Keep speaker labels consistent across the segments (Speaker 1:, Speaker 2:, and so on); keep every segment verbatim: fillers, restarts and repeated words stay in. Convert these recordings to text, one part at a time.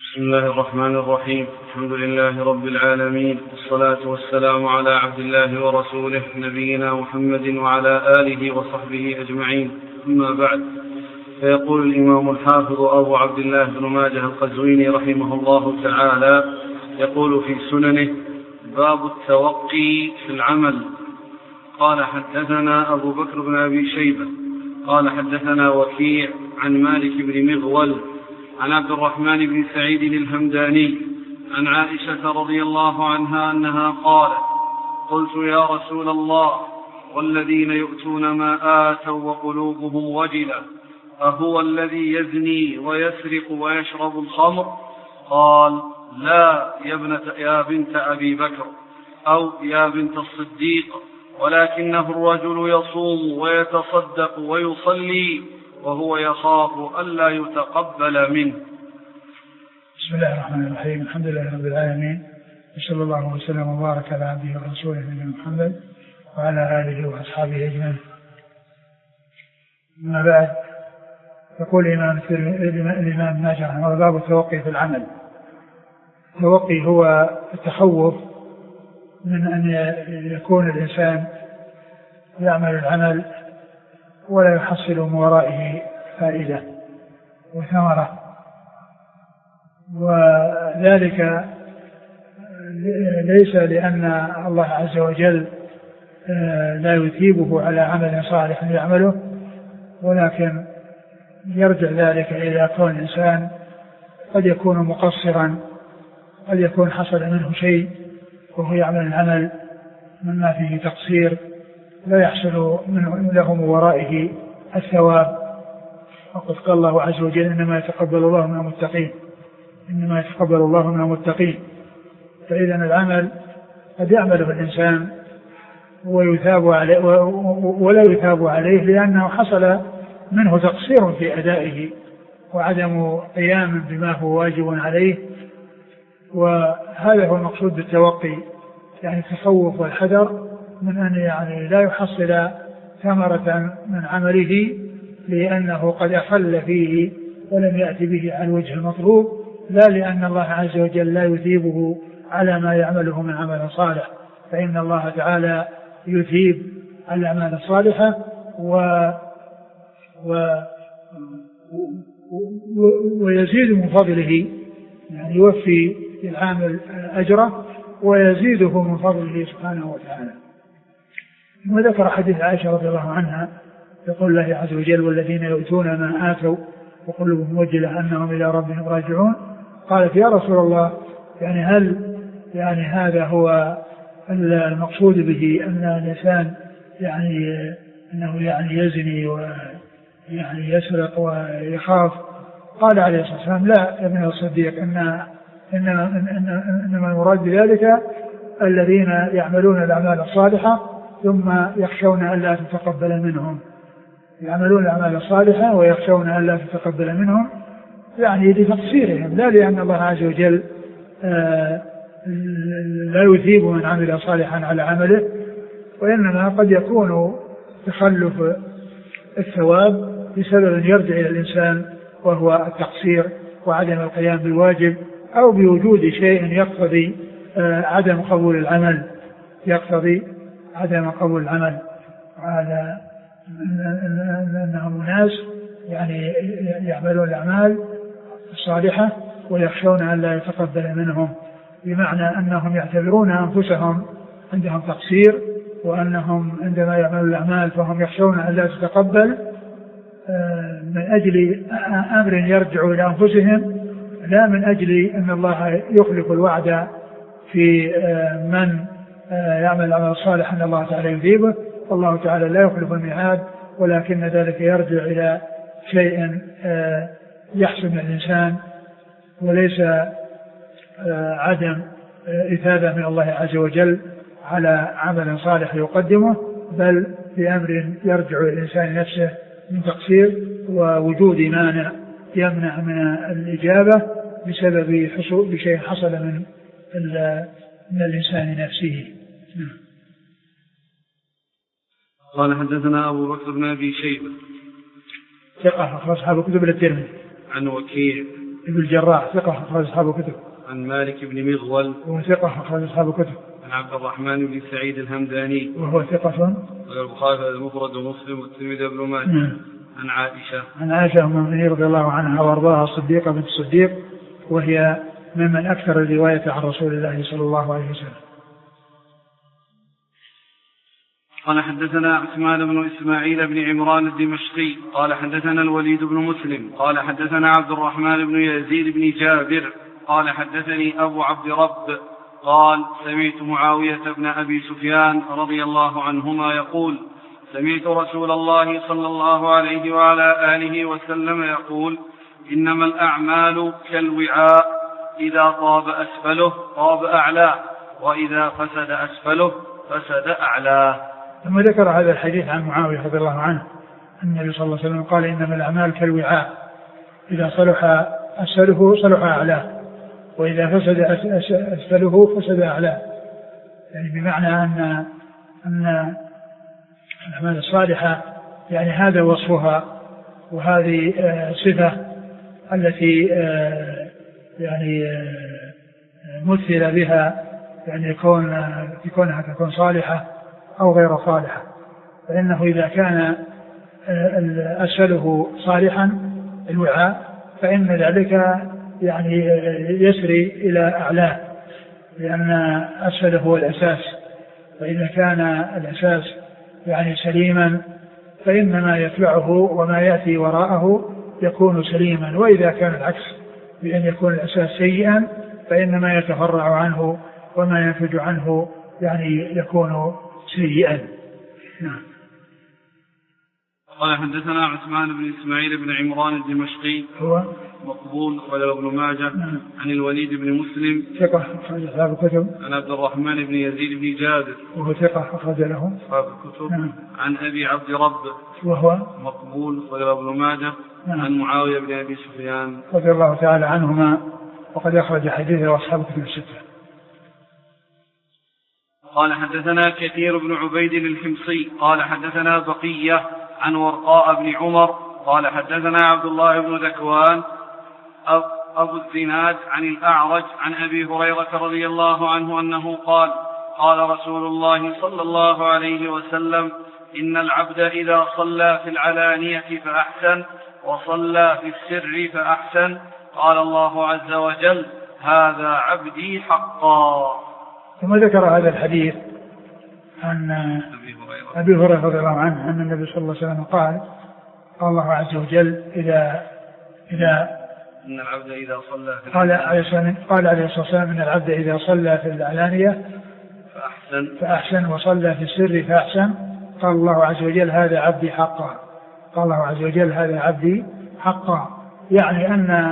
Speaker 1: بسم الله الرحمن الرحيم. الحمد لله رب العالمين، والصلاة والسلام على عبد الله ورسوله نبينا محمد وعلى آله وصحبه أجمعين، أما بعد. فيقول الإمام الحافظ أبو عبد الله بن ماجه القزويني رحمه الله تعالى، يقول في سننه: باب التوقي في العمل. قال: حدثنا أبو بكر بن أبي شيبة قال حدثنا وكيع عن مالك بن مغول عن عبد الرحمن بن سعيد الهمداني عن عائشة رضي الله عنها أنها قالت: قلت يا رسول الله، والذين يؤتون ما آتوا وقلوبهم وجلة، أهو الذي يزني ويسرق ويشرب الخمر؟ قال: لا يا, ابنة يا بنت أبي بكر، أو يا بنت الصديق، ولكنه الرجل يصوم ويتصدق ويصلي وهو يخاف ألا يتقبل منه.
Speaker 2: بسم الله الرحمن الرحيم. الحمد لله رب العالمين، وصلى الله وسلم وبارك على عبده ورسوله نبينا محمد وعلى آله وأصحابه أجمعين. أما بعد، يقول الإمام الإمام ماجه رحمه الله: باب التوقي في العمل. التوقي هو التخوف من أن يكون الإنسان يعمل العمل ولا يحصل من ورائه فائدة وثمرة، وذلك ليس لأن الله عز وجل لا يثيبه على عمل صالح يعمله، ولكن يرجع ذلك إلى كون الإنسان قد يكون مقصرا، قد يكون حصل منه شيء وهو يعمل العمل مما فيه تقصير لا يحصل له من ورائه الثواب. وقد قال الله عز وجل: إنما يتقبل الله من المتقين إنما يتقبل الله من المتقين. فإذا العمل قد يعمله الإنسان ويثاب عليه ولا يثاب عليه لأنه حصل منه تقصير في أدائه وعدم قيام بما هو واجب عليه. وهذا هو المقصود بالتوقي، يعني التخوف والحذر من أن يعني لا يحصل ثمرة من عمله لأنه قد أخل فيه ولم يأتي به على الوجه المطلوب، لا لأن الله عز وجل لا يثيبه على ما يعمله من عمل صالح، فإن الله تعالى يثيب على الأعمال الصالحة و... و... ويزيد من فضله، يعني يوفي العامل أجره ويزيده من فضله سبحانه وتعالى. وذكر حديث عائشة رضي الله عنها، يقول الله عز وجل: والذين يؤتون ما آتوا وقلوبهم وجلة أنهم إلى ربهم راجعون. قالت: يا رسول الله، يعني هل يعني هذا هو المقصود به أن الإنسان يعني أنه يعني يزني ويعني يسرق ويخاف؟ قال عليه الصلاة والسلام: لا يا ابن الصديق، إن إنما, إنما المراد بذلك الذين يعملون الأعمال الصالحة ثم يخشون أن لا تتقبل منهم. يعملون الأعمال الصالحة ويخشون أن لا تتقبل منهم، يعني لتقصيرهم، لا لأن الله عز وجل آه لا يثيب من عمل صالحا على عمله، وإنما قد يكون تخلف الثواب بسبب يرجع إلى الإنسان وهو التقصير وعدم القيام بالواجب، أو بوجود شيء يقتضي آه عدم قبول العمل يقتضي عدم قبول العمل. وهذا أنهم ناس يعني يعملون الأعمال الصالحة ويخشون أن لا يتقبل منهم، بمعنى أنهم يعتبرون أنفسهم عندهم تقصير، وأنهم عندما يعملون الأعمال فهم يخشون أن لا تتقبل من أجل أمر يرجع إلى أنفسهم، لا من أجل أن الله يخلف الوعد في من يعمل العمل الصالح أن الله تعالى يثيبه. الله تعالى لا يخلف الميعاد، ولكن ذلك يرجع إلى شيء يحصل من الإنسان، وليس عدم إثابة من الله عز وجل على عمل صالح يقدمه، بل بأمر يرجع الإنسان نفسه من تقصير ووجود مانع يمنع من الإجابة بسبب حصول بشيء حصل من من الإنسان نفسه.
Speaker 1: قال: حدثنا أبو بكر بن أبي شيبة
Speaker 2: ثقة أخرج أصحاب كتب الترمذي.
Speaker 1: عن وكيع
Speaker 2: بن الجراح ثقة أخرج أصحاب الكتب.
Speaker 1: عن مالك بن مغول
Speaker 2: وهو ثقة أخرج أصحاب الكتب.
Speaker 1: عن عبد الرحمن بن سعيد الهمداني
Speaker 2: وهو ثقة
Speaker 1: البخاري المفرد ومسلم والترمذي بن ماجه. عن عائشة
Speaker 2: عن عائشة أم المؤمنين رضي الله عنها وأرضاها الصديقة بنت الصديق وهي ممن أكثر الرواية عن رسول الله صلى الله عليه وسلم.
Speaker 1: قال حدثنا عثمان بن إسماعيل بن عمران الدمشقي قال حدثنا الوليد بن مسلم قال حدثنا عبد الرحمن بن يزيد بن جابر قال حدثني أبو عبد رب قال سمعت معاوية بن أبي سفيان رضي الله عنهما يقول سمعت رسول الله صلى الله عليه وعلى آله وسلم يقول إنما الأعمال كالوعاء إذا طاب أسفله طاب أعلاه وإذا فسد أسفله فسد أعلاه.
Speaker 2: ثم ذكر هذا الحديث عن معاوية رضي الله عنه أن النبي صلى الله عليه وسلم قال إنما الأعمال كالوعاء إذا صلح أسفله صلح أعلاه وإذا فسد أسفله فسد أعلاه. يعني بمعنى أن أن الأعمال الصالحة يعني هذا وصفها وهذه صفة التي يعني مثل بها يعني يكون كونها تكون صالحة أو غير صالحة. فإنه إذا كان أسفله صالحا الوعاء فإن ذلك يعني يسري إلى أعلاه لأن أسفله هو الأساس. فإذا كان الأساس يعني سليما فإنما يتبعه وما يأتي وراءه يكون سليما. وإذا كان العكس بأن يكون الأساس سيئا فإنما يتفرع عنه وما ينفج عنه يعني يكون سيئا. نعم.
Speaker 1: قال حدثنا عثمان بن إسماعيل بن عمران الدمشقي
Speaker 2: هو
Speaker 1: مقبول وله ابن ماجه.
Speaker 2: نعم.
Speaker 1: عن الوليد بن مسلم
Speaker 2: ثقة أخرج أصحاب الكتب.
Speaker 1: عن عبد الرحمن بن يزيد بن جابر
Speaker 2: وهو ثقة أخرج له
Speaker 1: أصحاب الكتب.
Speaker 2: نعم.
Speaker 1: عن أبي عبد رب
Speaker 2: وهو
Speaker 1: مقبول وله ابن ماجه.
Speaker 2: نعم.
Speaker 1: عن معاوية بن أبي سفيان
Speaker 2: رضي الله تعالى عنهما وقد أخرج حديثه أصحاب الكتب الستة.
Speaker 1: قال حدثنا كثير بن عبيد الحمصي قال حدثنا بقية عن ورقاء بن عمر قال حدثنا عبد الله بن ذكوان أبو الزناد عن الأعرج عن أبي هريرة رضي الله عنه أنه قال قال رسول الله صلى الله عليه وسلم إن العبد إذا صلى في العلانية فأحسن وصلى في السر فأحسن قال الله عز وجل هذا عبدي حقا.
Speaker 2: ثم ذكر هذا الحديث عن أبي هريرة رضي الله عنه أن النبي صلى الله عليه وسلم قال قال الله عز وجل إذا إذا
Speaker 1: إن العبد إذا صلى في
Speaker 2: قال عليه قال عليه الصلاة والسلام إن العبد إذا صلى في العلانية
Speaker 1: فأحسن
Speaker 2: فأحسن وصلى في السر فأحسن قال الله عز وجل هذا عبدي حقا. قال الله عز وجل هذا عبدي حقا يعني أن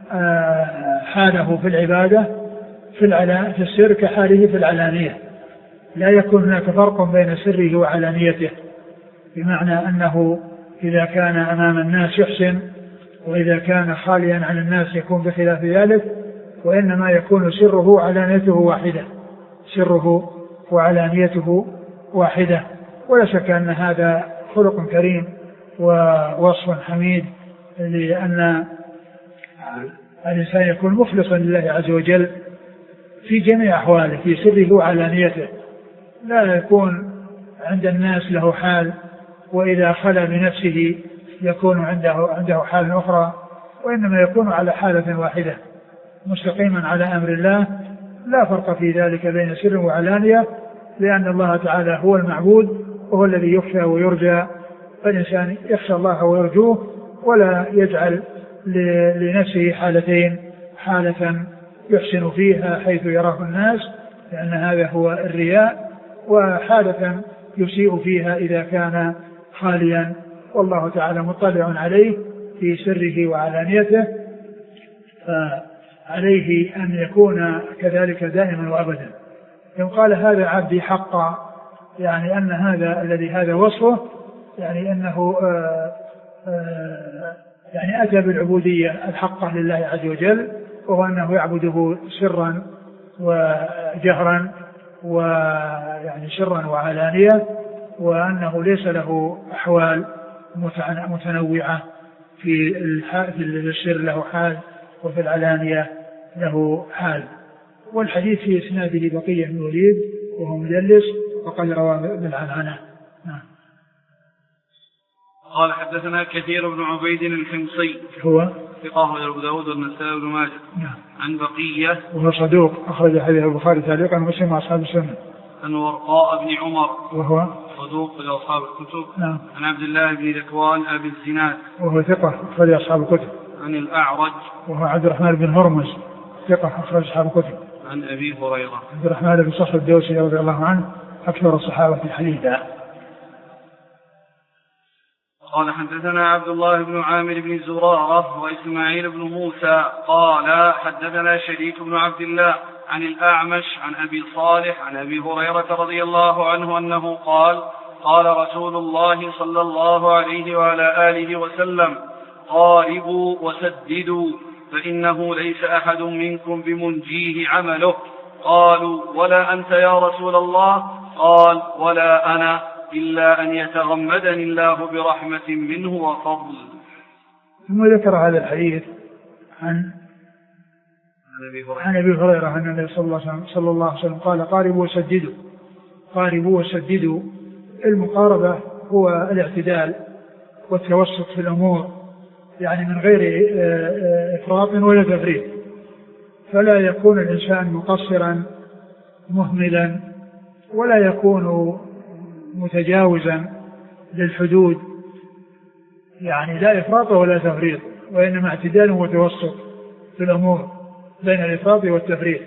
Speaker 2: حاله في العبادة في العلا في السر كحاله في العلانية لا يكون هناك فرق بين سره وعلانيته بمعنى أنه إذا كان أمام الناس يحسن وإذا كان خاليا عن الناس يكون بخلاف ذلك وإنما يكون سره وعلانيته واحدة سره وعلانيته واحدة. ولا شك أن هذا خلق كريم ووصف حميد لأن الإنسان يكون مخلصا لله عز وجل في جميع أحواله في سره وعلانيته لا يكون عند الناس له حال وإذا خلى بنفسه يكون عنده عنده حال أخرى وإنما يكون على حالة واحدة مستقيما على أمر الله لا فرق في ذلك بين سر وعلانية لأن الله تعالى هو المعبود وهو الذي يخشى ويرجى. فالإنسان يخشى الله ويرجوه ولا يجعل لنفسه حالتين حالة يحسن فيها حيث يراه الناس لأن هذا هو الرياء وحالة يسيء فيها إذا كان خاليا والله تعالى مطلع عليه في سره وعلانيته فعليه أن يكون كذلك دائما وأبدا. يوم قال هذا عبدي حقا يعني أن هذا الذي هذا وصفه يعني أنه آآ آآ يعني أتى بالعبودية الحقة لله عز وجل وهو أنه يعبده سرا وجهرا ويعني سرا وعلانية وأنه ليس له أحوال متنوعة في السر له حال وفي العلانية له حال. والحديث في إسناده بقية بن الوليد وهو مدلس وقد روى بالعنعنة. نعم.
Speaker 1: قال حدثنا كثير بن عبيد الحمصي
Speaker 2: هو
Speaker 1: ثقة أبو داود والنسائي وابن ماجه.
Speaker 2: نعم.
Speaker 1: عن بقية
Speaker 2: وهو صدوق أخرج حديث البخاري تعليقا ومسلم أصحاب السنة.
Speaker 1: عن ورقاء بن عمر وهو
Speaker 2: صدوق
Speaker 1: لأصحاب الكتب.
Speaker 2: نعم.
Speaker 1: عن عبد الله بن ذكوان أبي الزناد
Speaker 2: وهو ثقة أخرج أصحاب الكتب.
Speaker 1: عن الأعرج
Speaker 2: وهو عبد الرحمن بن هرمز ثقة أخرج أصحاب الكتب.
Speaker 1: عن أبي هريرة
Speaker 2: عبد الرحمن بن صخر الدوسي رضي الله عنه أكثر الصحابة حديثا.
Speaker 1: قال حدثنا عبد الله بن عامر بن زرارة وإسماعيل بن موسى قال حدثنا شريك بن عبد الله عن الأعمش عن أبي صالح عن أبي هريرة رضي الله عنه أنه قال قال رسول الله صلى الله عليه وعلى آله وسلم قاربوا وسددوا فإنه ليس أحد منكم بمنجيه عمله. قالوا ولا أنت يا رسول الله؟ قال ولا أنا إلا أن يتغمدني الله برحمة منه وفضل.
Speaker 2: ثم ذكر هذا الحديث عن عن أبي هريرة أن النبي صلى الله عليه وسلم قال قاربوا وسددوا. قاربوا وسددوا، المقاربة هو الاعتدال والتوسط في الأمور، يعني من غير إفراط ولا تفريط، فلا يكون الإنسان مقصرا مهملا ولا يكون متجاوزا للحدود، يعني لا إفراط ولا تفريط، وإنما اعتدال وتوسط في الأمور بين الإفراط والتفريط.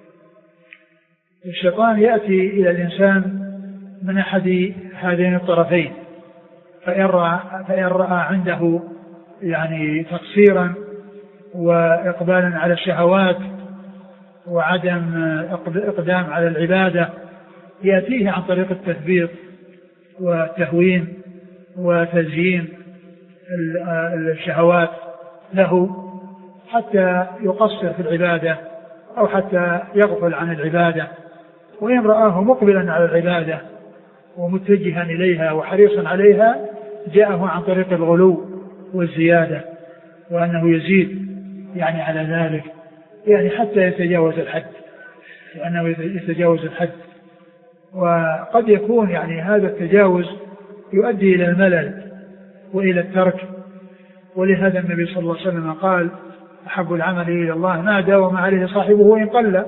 Speaker 2: الشيطان يأتي إلى الإنسان من أحد هذين الطرفين، فإن رأى, فإن رأى عنده يعني تقصيرا وإقبالا على الشهوات وعدم إقدام على العبادة يأتيه عن طريق التثبيط والتهوين وتزيين الشهوات له حتى يقصر في العبادة أو حتى يغفل عن العبادة. وإن رآه مقبلا على العبادة ومتجها إليها وحريصا عليها جاءه عن طريق الغلو والزيادة، وأنه يزيد يعني على ذلك، يعني حتى يتجاوز الحد، وأنه يتجاوز الحد. وقد يكون يعني هذا التجاوز يؤدي إلى الملل وإلى الترك، ولهذا النبي صلى الله عليه وسلم قال أحب العمل إلى الله ما داوم عليه صاحبه وإن قل.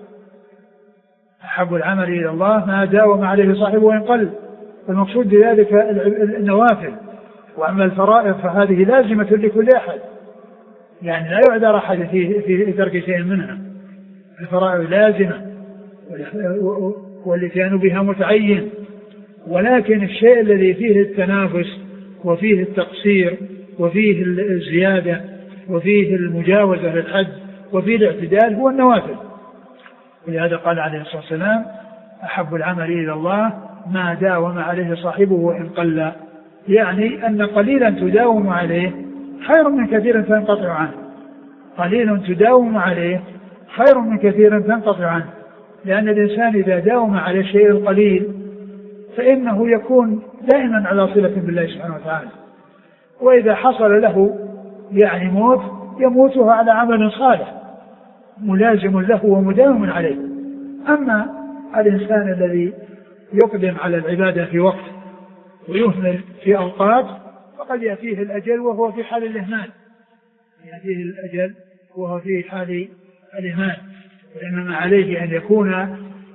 Speaker 2: أحب العمل إلى الله ما داوم عليه صاحبه وإن قل. المقصود بذلك النوافل، وأما الفرائض فهذه لازمة لكل أحد، يعني لا يعذر أحد في, في ترك شيء منها. الفرائض لازمة والاتيان بها متعين، ولكن الشيء الذي فيه التنافس وفيه التقصير وفيه الزيادة وفيه المجاوزة للحد وفيه الاعتدال هو النوافل. ولهذا قال عليه الصلاة والسلام أحب العمل إلى الله ما داوم عليه صاحبه وإن قل، يعني أن قليلا تداوم عليه خير من كثير تنقطع عنه. قليل تداوم عليه خير من كثير تنقطع عنه، لأن الإنسان إذا داوم على الشيء القليل فإنه يكون دائما على صلة بالله سبحانه وتعالى، وإذا حصل له يعني موت يموتها على عمل صالح ملازم له ومداوم عليه. أما الإنسان الذي يقدم على العبادة في وقت ويهمل في أوقات فقد يأتيه الأجل وهو في حال الإهمال، يأتيه الأجل وهو في حال الإهمال. وإنما عليه أن يكون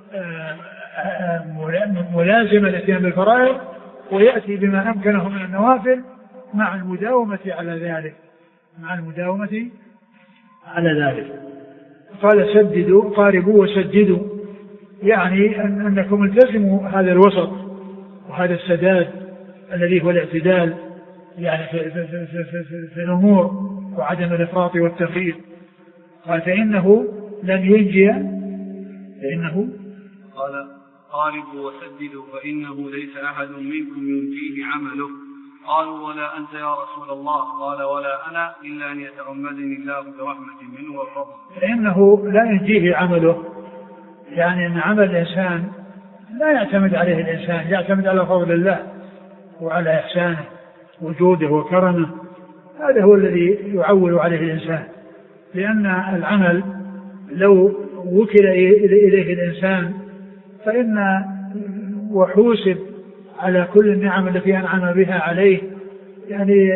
Speaker 2: ملازما الاتيان بالفرائض ويأتي بما أمكنه من النوافل مع المداومة على ذلك مع المداومة على ذلك. قال سددوا قاربوا وسددوا، يعني أن أنكم التزموا هذا الوسط وهذا السداد الذي هو الاعتدال يعني في, في, في, في, في, في الأمور وعدم الإفراط والتفريط. قال فإنه لن ينجي فإنه
Speaker 1: قال قاربوا وسددوا فإنه ليس أحد منكم ينجيه عمله. قالوا ولا أنت يا رسول الله؟ قال ولا أنا إلا أن يتغمدني الله برحمة منه وفضل.
Speaker 2: فإنه لا ينجيه عمله، يعني أن عمل الإنسان لا يعتمد عليه الإنسان، يعتمد على فضل الله وعلى إحسانه وجوده وكرمه، هذا هو الذي يعول عليه الإنسان. لأن العمل لو وكل إليه الإنسان فإن وحوسب على كل النعم التي أنعم بها عليه، يعني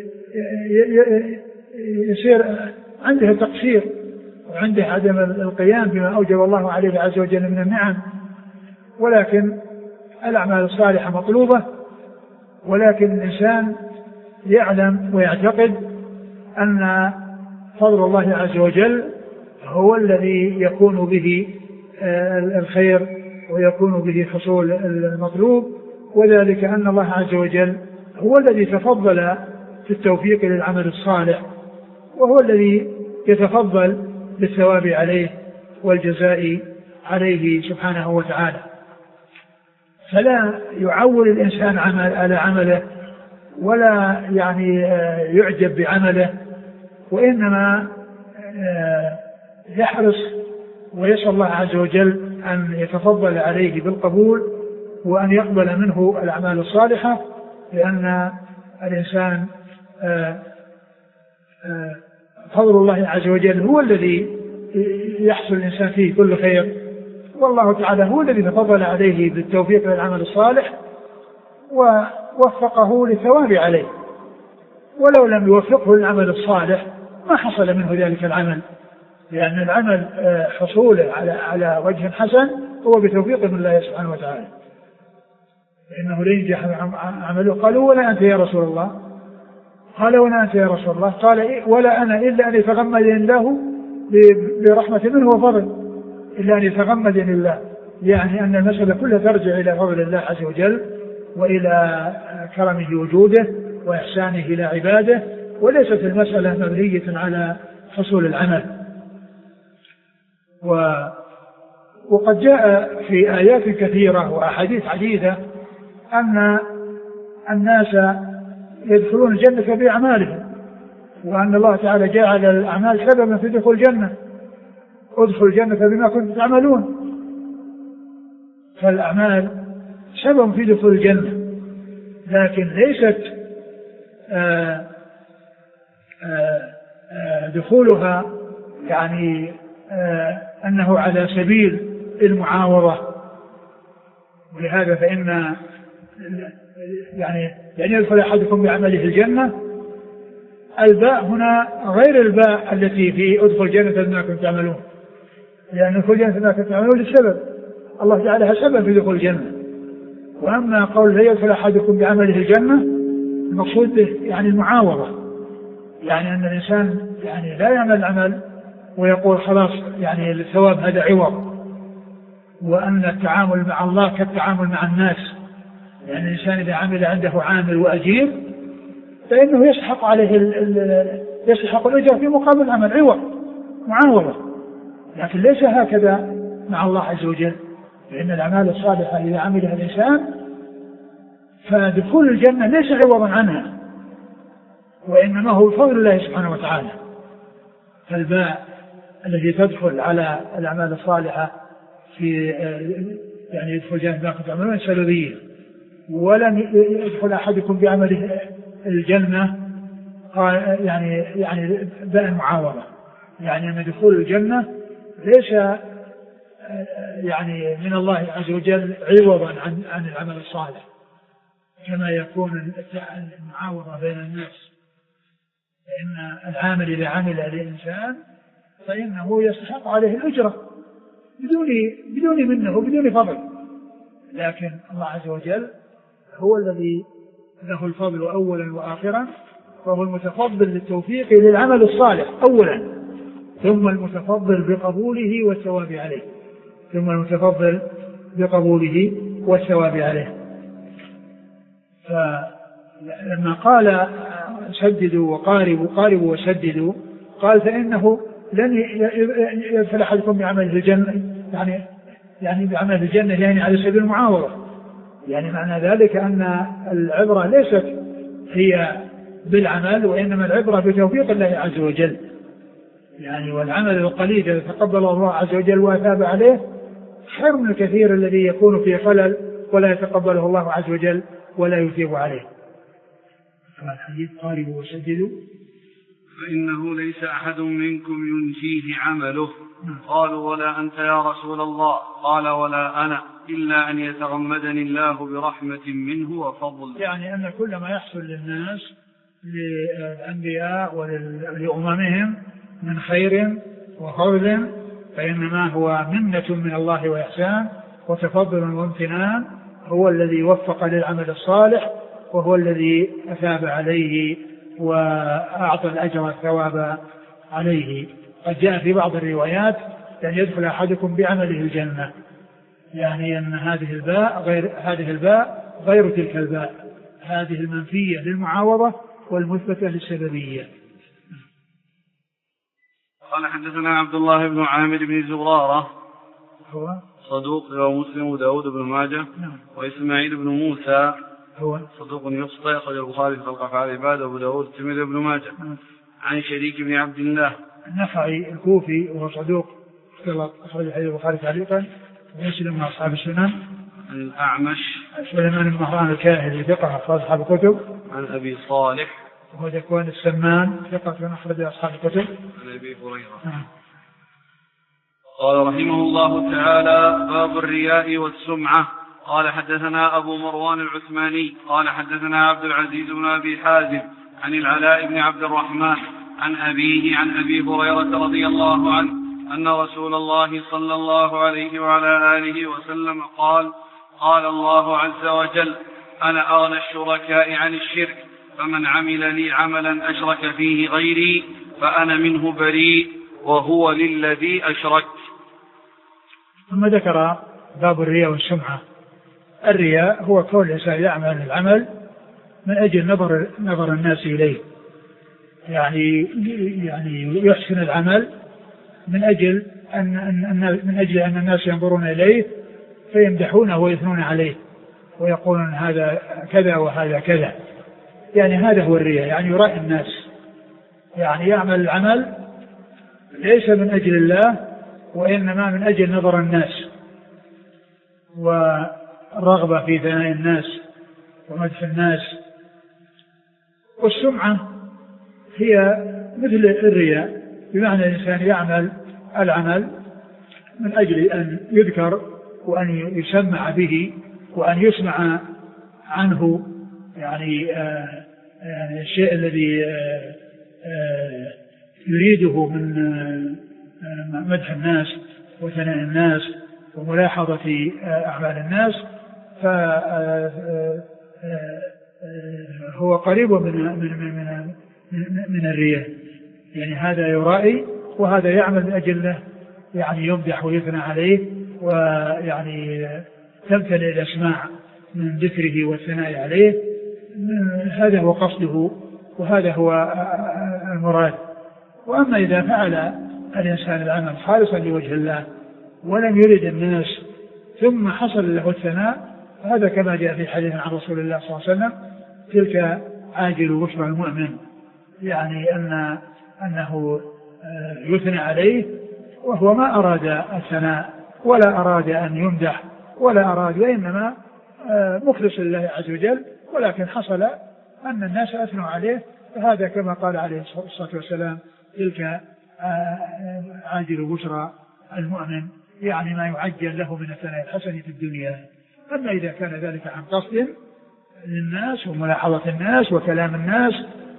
Speaker 2: يصير عنده تقصير وعنده عدم القيام بما أوجب الله عليه عز وجل من النعم. ولكن الأعمال الصالحة مطلوبة، ولكن الإنسان يعلم ويعتقد أن فضل الله عز وجل هو الذي يكون به الخير ويكون به حصول المطلوب، وذلك أن الله عز وجل هو الذي تفضل في التوفيق للعمل الصالح، وهو الذي يتفضل بالثواب عليه والجزاء عليه سبحانه وتعالى. فلا يعول الإنسان عمل على عمله ولا يعني يعجب بعمله، وإنما يحرص ويسأل الله عز وجل أن يتفضل عليه بالقبول وأن يقبل منه الأعمال الصالحة، لأن الإنسان فضل الله عز وجل هو الذي يحصل الإنسان فيه كل خير، والله تعالى هو الذي تفضل عليه بالتوفيق للعمل الصالح ووفقه للثواب عليه، ولو لم يوفقه للعمل الصالح ما حصل منه ذلك العمل، لأن العمل حصوله على على وجه حسن هو بتوفيق من الله سبحانه وتعالى، فإنه لا ينجح عمله. قالوا ولا أنت يا رسول الله؟ قال ولا أنت يا رسول الله؟ قال إيه ولا أنا إلا أن يتغمدني الله برحمة منه وفضل، إلا أن يتغمدني الله، يعني أن المسألة كلها ترجع إلى فضل الله عز وجل وإلى كرمه وجوده وإحسانه إلى عباده، وليست المسألة مبنية على حصول العمل. و وقد جاء في آيات كثيرة وأحاديث عديدة أن الناس يدخلون الجنة بأعمالهم، وأن الله تعالى جعل الأعمال سببا في دخول الجنة، ادخل الجنة بما كنتم تعملون، فالأعمال سبب في دخول الجنة، لكن ليست آآ آآ دخولها يعني أنه على سبيل المعاوضة. ولهذا فإن يعني يعني يدخل أحدكم بعمله الجنة، الباء هنا غير الباء التي في ادخل الجنة بما كنتم تعملون، لأن ادخل الجنة بما كنتم تعملون للسبب، الله جعلها سبب في دخول الجنة. وأما قول لا يدخل أحدكم بعمله الجنة المقصود به يعني المعاوضة، يعني أن الإنسان يعني لا يعمل عمل ويقول خلاص يعني الثواب هذا عوض، وأن التعامل مع الله كالتعامل مع الناس، يعني الإنسان إذا عمل عنده عامل وأجير فإنه يسحق عليه ال ال يسحق الأجر في مقابل العمل عوض معاوضة، لكن ليس هكذا مع الله عز وجل، لأن الأعمال الصالحة إذا عملها الإنسان فدخول الجنة ليس عوضا عنها، وإنما هو فضل الله سبحانه وتعالى. فالباء الذي تدخل على الأعمال الصالحة في يعني يدخل الجنة ما كنتم تعملون سببية، ولم يدخل أحدكم بعمله الجنة يعني يعني باء المعاوضة، يعني أن دخول الجنة ليس يعني من الله عز وجل عوضا عن عن العمل الصالح، كما يكون المعاوضة بين الناس، فإن العامل إذا عمل للإنسان فإنه يستحق عليه الأجرة بدون بدون منه وبدون فضل، لكن الله عز وجل هو الذي له الفضل أولا وآخرا، فهو المتفضل للتوفيق للعمل الصالح أولا، ثم المتفضل بقبوله والثواب عليه، ثم المتفضل بقبوله والثواب عليه. فلما قال سددوا وقاربوا قاربوا وسددوا، قال فإنه لن يدخل أحدكم بعمل الجنة يعني يعني بعمل الجنة يعني على سبيل المعاوضة، يعني معنى ذلك أن العبرة ليست هي بالعمل، وإنما العبرة بتوفيق الله عز وجل، يعني والعمل القليل الذي تقبل الله عز وجل وأثاب عليه خير من الكثير الذي يكون فيه خلل ولا يتقبله الله عز وجل ولا يثيب عليه. الحديث قاربوا وسددوا
Speaker 1: فإنه ليس أحد منكم ينجيه عمله. قالوا ولا أنت يا رسول الله؟ قال ولا أنا إلا أن يتغمدني الله برحمة منه وفضل.
Speaker 2: يعني أن كل ما يحصل للناس للأنبياء ولأممهم من خير وفضل فإنما هو منة من الله وإحسان وتفضل وامتنان، هو الذي وفق للعمل الصالح وهو الذي أثاب عليه وأعطى الأجر والثواب عليه. قد جاء في بعض الروايات أن يدخل أحدكم بعمله الجنة، يعني أن هذه الباء غير هذه الباء غير تلك الباء، هذه المنفية للمعاوضة والمثبتة للسببية.
Speaker 1: قال حدثنا عبد الله بن عامر بن زرارة
Speaker 2: هو
Speaker 1: صدوق ومسلم وداود بن ماجه. نعم. وإسماعيل بن موسى هو صدوق يخطئ، أخرج البخاري في خلق أفعال العباد وأبو داود والترمذي بن ماجه. نعم. عن شريك بن عبد الله
Speaker 2: النخعي الكوفي وهو صدوق اختلط، أخرج حديث البخاري تعليقا ومسلم من أصحاب السنن.
Speaker 1: عن الأعمش
Speaker 2: سليمان بن مهران الكاهلي ثقة أخرج أصحاب الكتب.
Speaker 1: عن أبي صالح
Speaker 2: وهو ذكوان السمان ثقة أخرج أصحاب الكتب.
Speaker 1: عن أبي هريرة. نعم. قال رحمه الله تعالى باب الرياء والسمعة. قال حدثنا أبو مروان العثماني قال حدثنا عبد العزيز بن أبي حازم عن العلاء بن عبد الرحمن عن أبيه عن أبي هريرة رضي الله عنه أن رسول الله صلى الله عليه وعلى آله وسلم قال قال الله عز وجل أنا أغنى الشركاء عن الشرك فمن عمل لي عملا أشرك فيه غيري فأنا منه بريء وهو للذي أشرك.
Speaker 2: ثم ذكر باب الرياء والسمعة. الرياء هو كون الإنسان يعمل العمل من أجل نظر نظر الناس إليه، يعني يعني يحسن العمل من أجل أن, أن من أجل أن الناس ينظرون إليه فيمدحونه ويثنون عليه ويقولون هذا كذا وهذا كذا، يعني هذا هو الرياء، يعني يرائي الناس، يعني يعمل العمل ليس من أجل الله وإنما من أجل نظر الناس والرغبة في ثناء الناس ومدح الناس. والسمعة هي مثل الرياء، بمعنى الإنسان يعمل العمل من أجل أن يذكر وأن يسمع به وأن يسمع عنه، يعني, آه يعني الشيء الذي آه آه يريده من آه مدح الناس وثناء الناس وملاحظة آه أعمال الناس، فهو قريب من من من من, من الرياء، يعني هذا يرائي وهذا يعمل من أجله، يعني يمدح ويثنى عليه ويعني تمتلئ الأسماع من ذكره والثناء عليه، هذا هو قصده وهذا هو المراد. وأما إذا فعل الإنسان العمل خالصا لوجه الله ولم يرد الناس ثم حصل له الثناء، هذا كما جاء في حديث عن رسول الله صلى الله عليه وسلم تلك عاجل بشرى المؤمن، يعني أن أنه يثنى عليه وهو ما أراد الثناء ولا أراد أن يمدح ولا أراد، وإنما مخلص لله عز وجل، ولكن حصل أن الناس أثنوا عليه، فهذا كما قال عليه الصلاة والسلام تلك عاجل بشرى المؤمن، يعني ما يعجل له من الثناء الحسن في الدنيا. أما إذا كان ذلك عن قصد للناس وملاحظة الناس وكلام الناس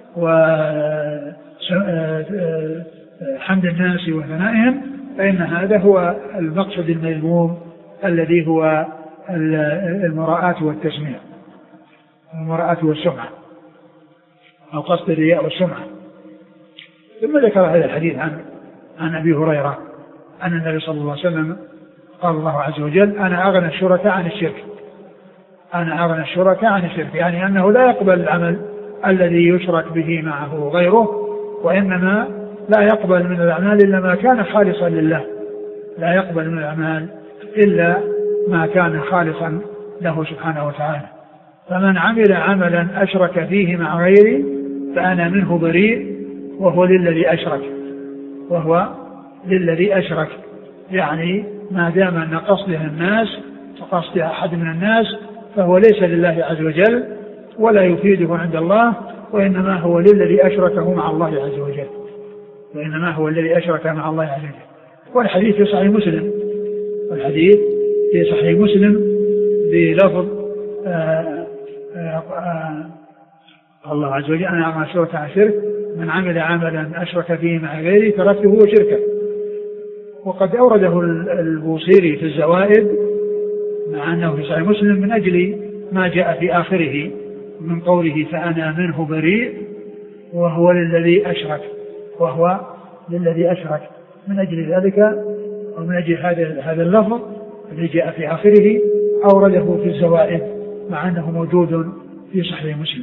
Speaker 2: وحمد الناس وثنائهم، فإن هذا هو المقصد المذموم الذي هو المراءة والتسميع، المراءة والسمعة، أو قصد الرياء والسمعة. ثم ذكر هذا الحديث عن عن أبي هريرة أن النبي صلى الله عليه وسلم قال الله عز وجل أنا أغنى الشركاء عن الشرك، أنا أغنى الشركاء عن الشرك، يعني أنه لا يقبل العمل الذي يشرك به معه غيره، وإنما لا يقبل من الأعمال إلا ما كان خالصا لله، لا يقبل من الأعمال إلا ما كان خالصا له سبحانه وتعالى. فمن عمل عملا أشرك فيه مع غيري فأنا منه بريء وهو للذي أشرك، وهو للذي أشرك، يعني ما دام أن قصده الناس وقصد أحد من الناس فهو ليس لله عز وجل ولا يفيده عند الله، وإنما هو للذي أشركه مع الله عز وجل وإنما هو الذي أشرك مع الله عز وجل. والحديث في صحيح مسلم والحديث في صحيح مسلم بلفظ آآ آآ الله عز وجل أنا أعمل سورة عن شرك من عمل عملا أشرك فيه مع غيري تركته وشركه. وقد أورده البوصيري في الزوائد مع أنه في صحيح مسلم من أجل ما جاء في آخره من قوله فأنا منه بريء وهو للذي أشرك وهو للذي أشرك. من أجل ذلك ومن أجل هذا هذا اللفظ الذي جاء في آخره أورده في الزوائد مع أنه موجود في صحيح مسلم.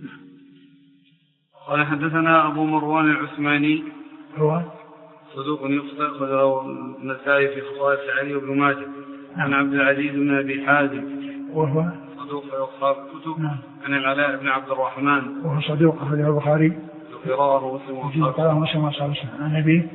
Speaker 1: قال حدثنا أبو مروان العثماني
Speaker 2: هو
Speaker 1: صدوق يخطئ أخرجه النسائي في خصائص علي بن ماجه عن عبد العزيز بن أبي حازم
Speaker 2: وهو
Speaker 1: صدوق في أصحاب الكتب
Speaker 2: نعم.
Speaker 1: عن العلاء بن عبد الرحمن
Speaker 2: وهو صدوق أخرجه البخاري
Speaker 1: قراءه مسلم
Speaker 2: وأصحاب السنة عن أبي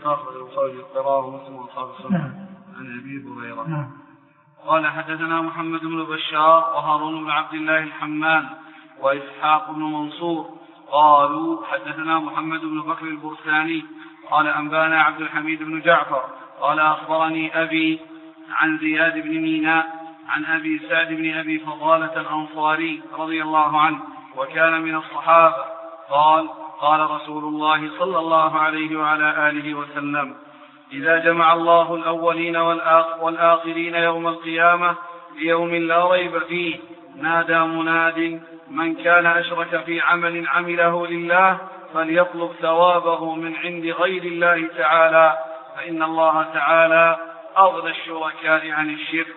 Speaker 1: قراءه مسلم وأصحاب السنة
Speaker 2: نعم.
Speaker 1: عن أبي هريرة
Speaker 2: نعم.
Speaker 1: قال حدثنا محمد بن بشار وهارون بن عبد الله الحمال وإسحاق بن منصور قالوا حدثنا محمد بن بكر البرساني قال أنبانا عبد الحميد بن جعفر قال أخبرني أبي عن زياد بن ميناء عن أبي سعد بن أبي فضالة الأنصاري رضي الله عنه وكان من الصحابة قال قال رسول الله صلى الله عليه وعلى آله وسلم إذا جمع الله الأولين والآخرين يوم القيامة ليوم لا ريب فيه نادى مناد من كان أشرك في عمل عمله لله فليطلب ثوابه من عند غير الله تعالى فإن الله تعالى أغنى الشركاء عن الشرك.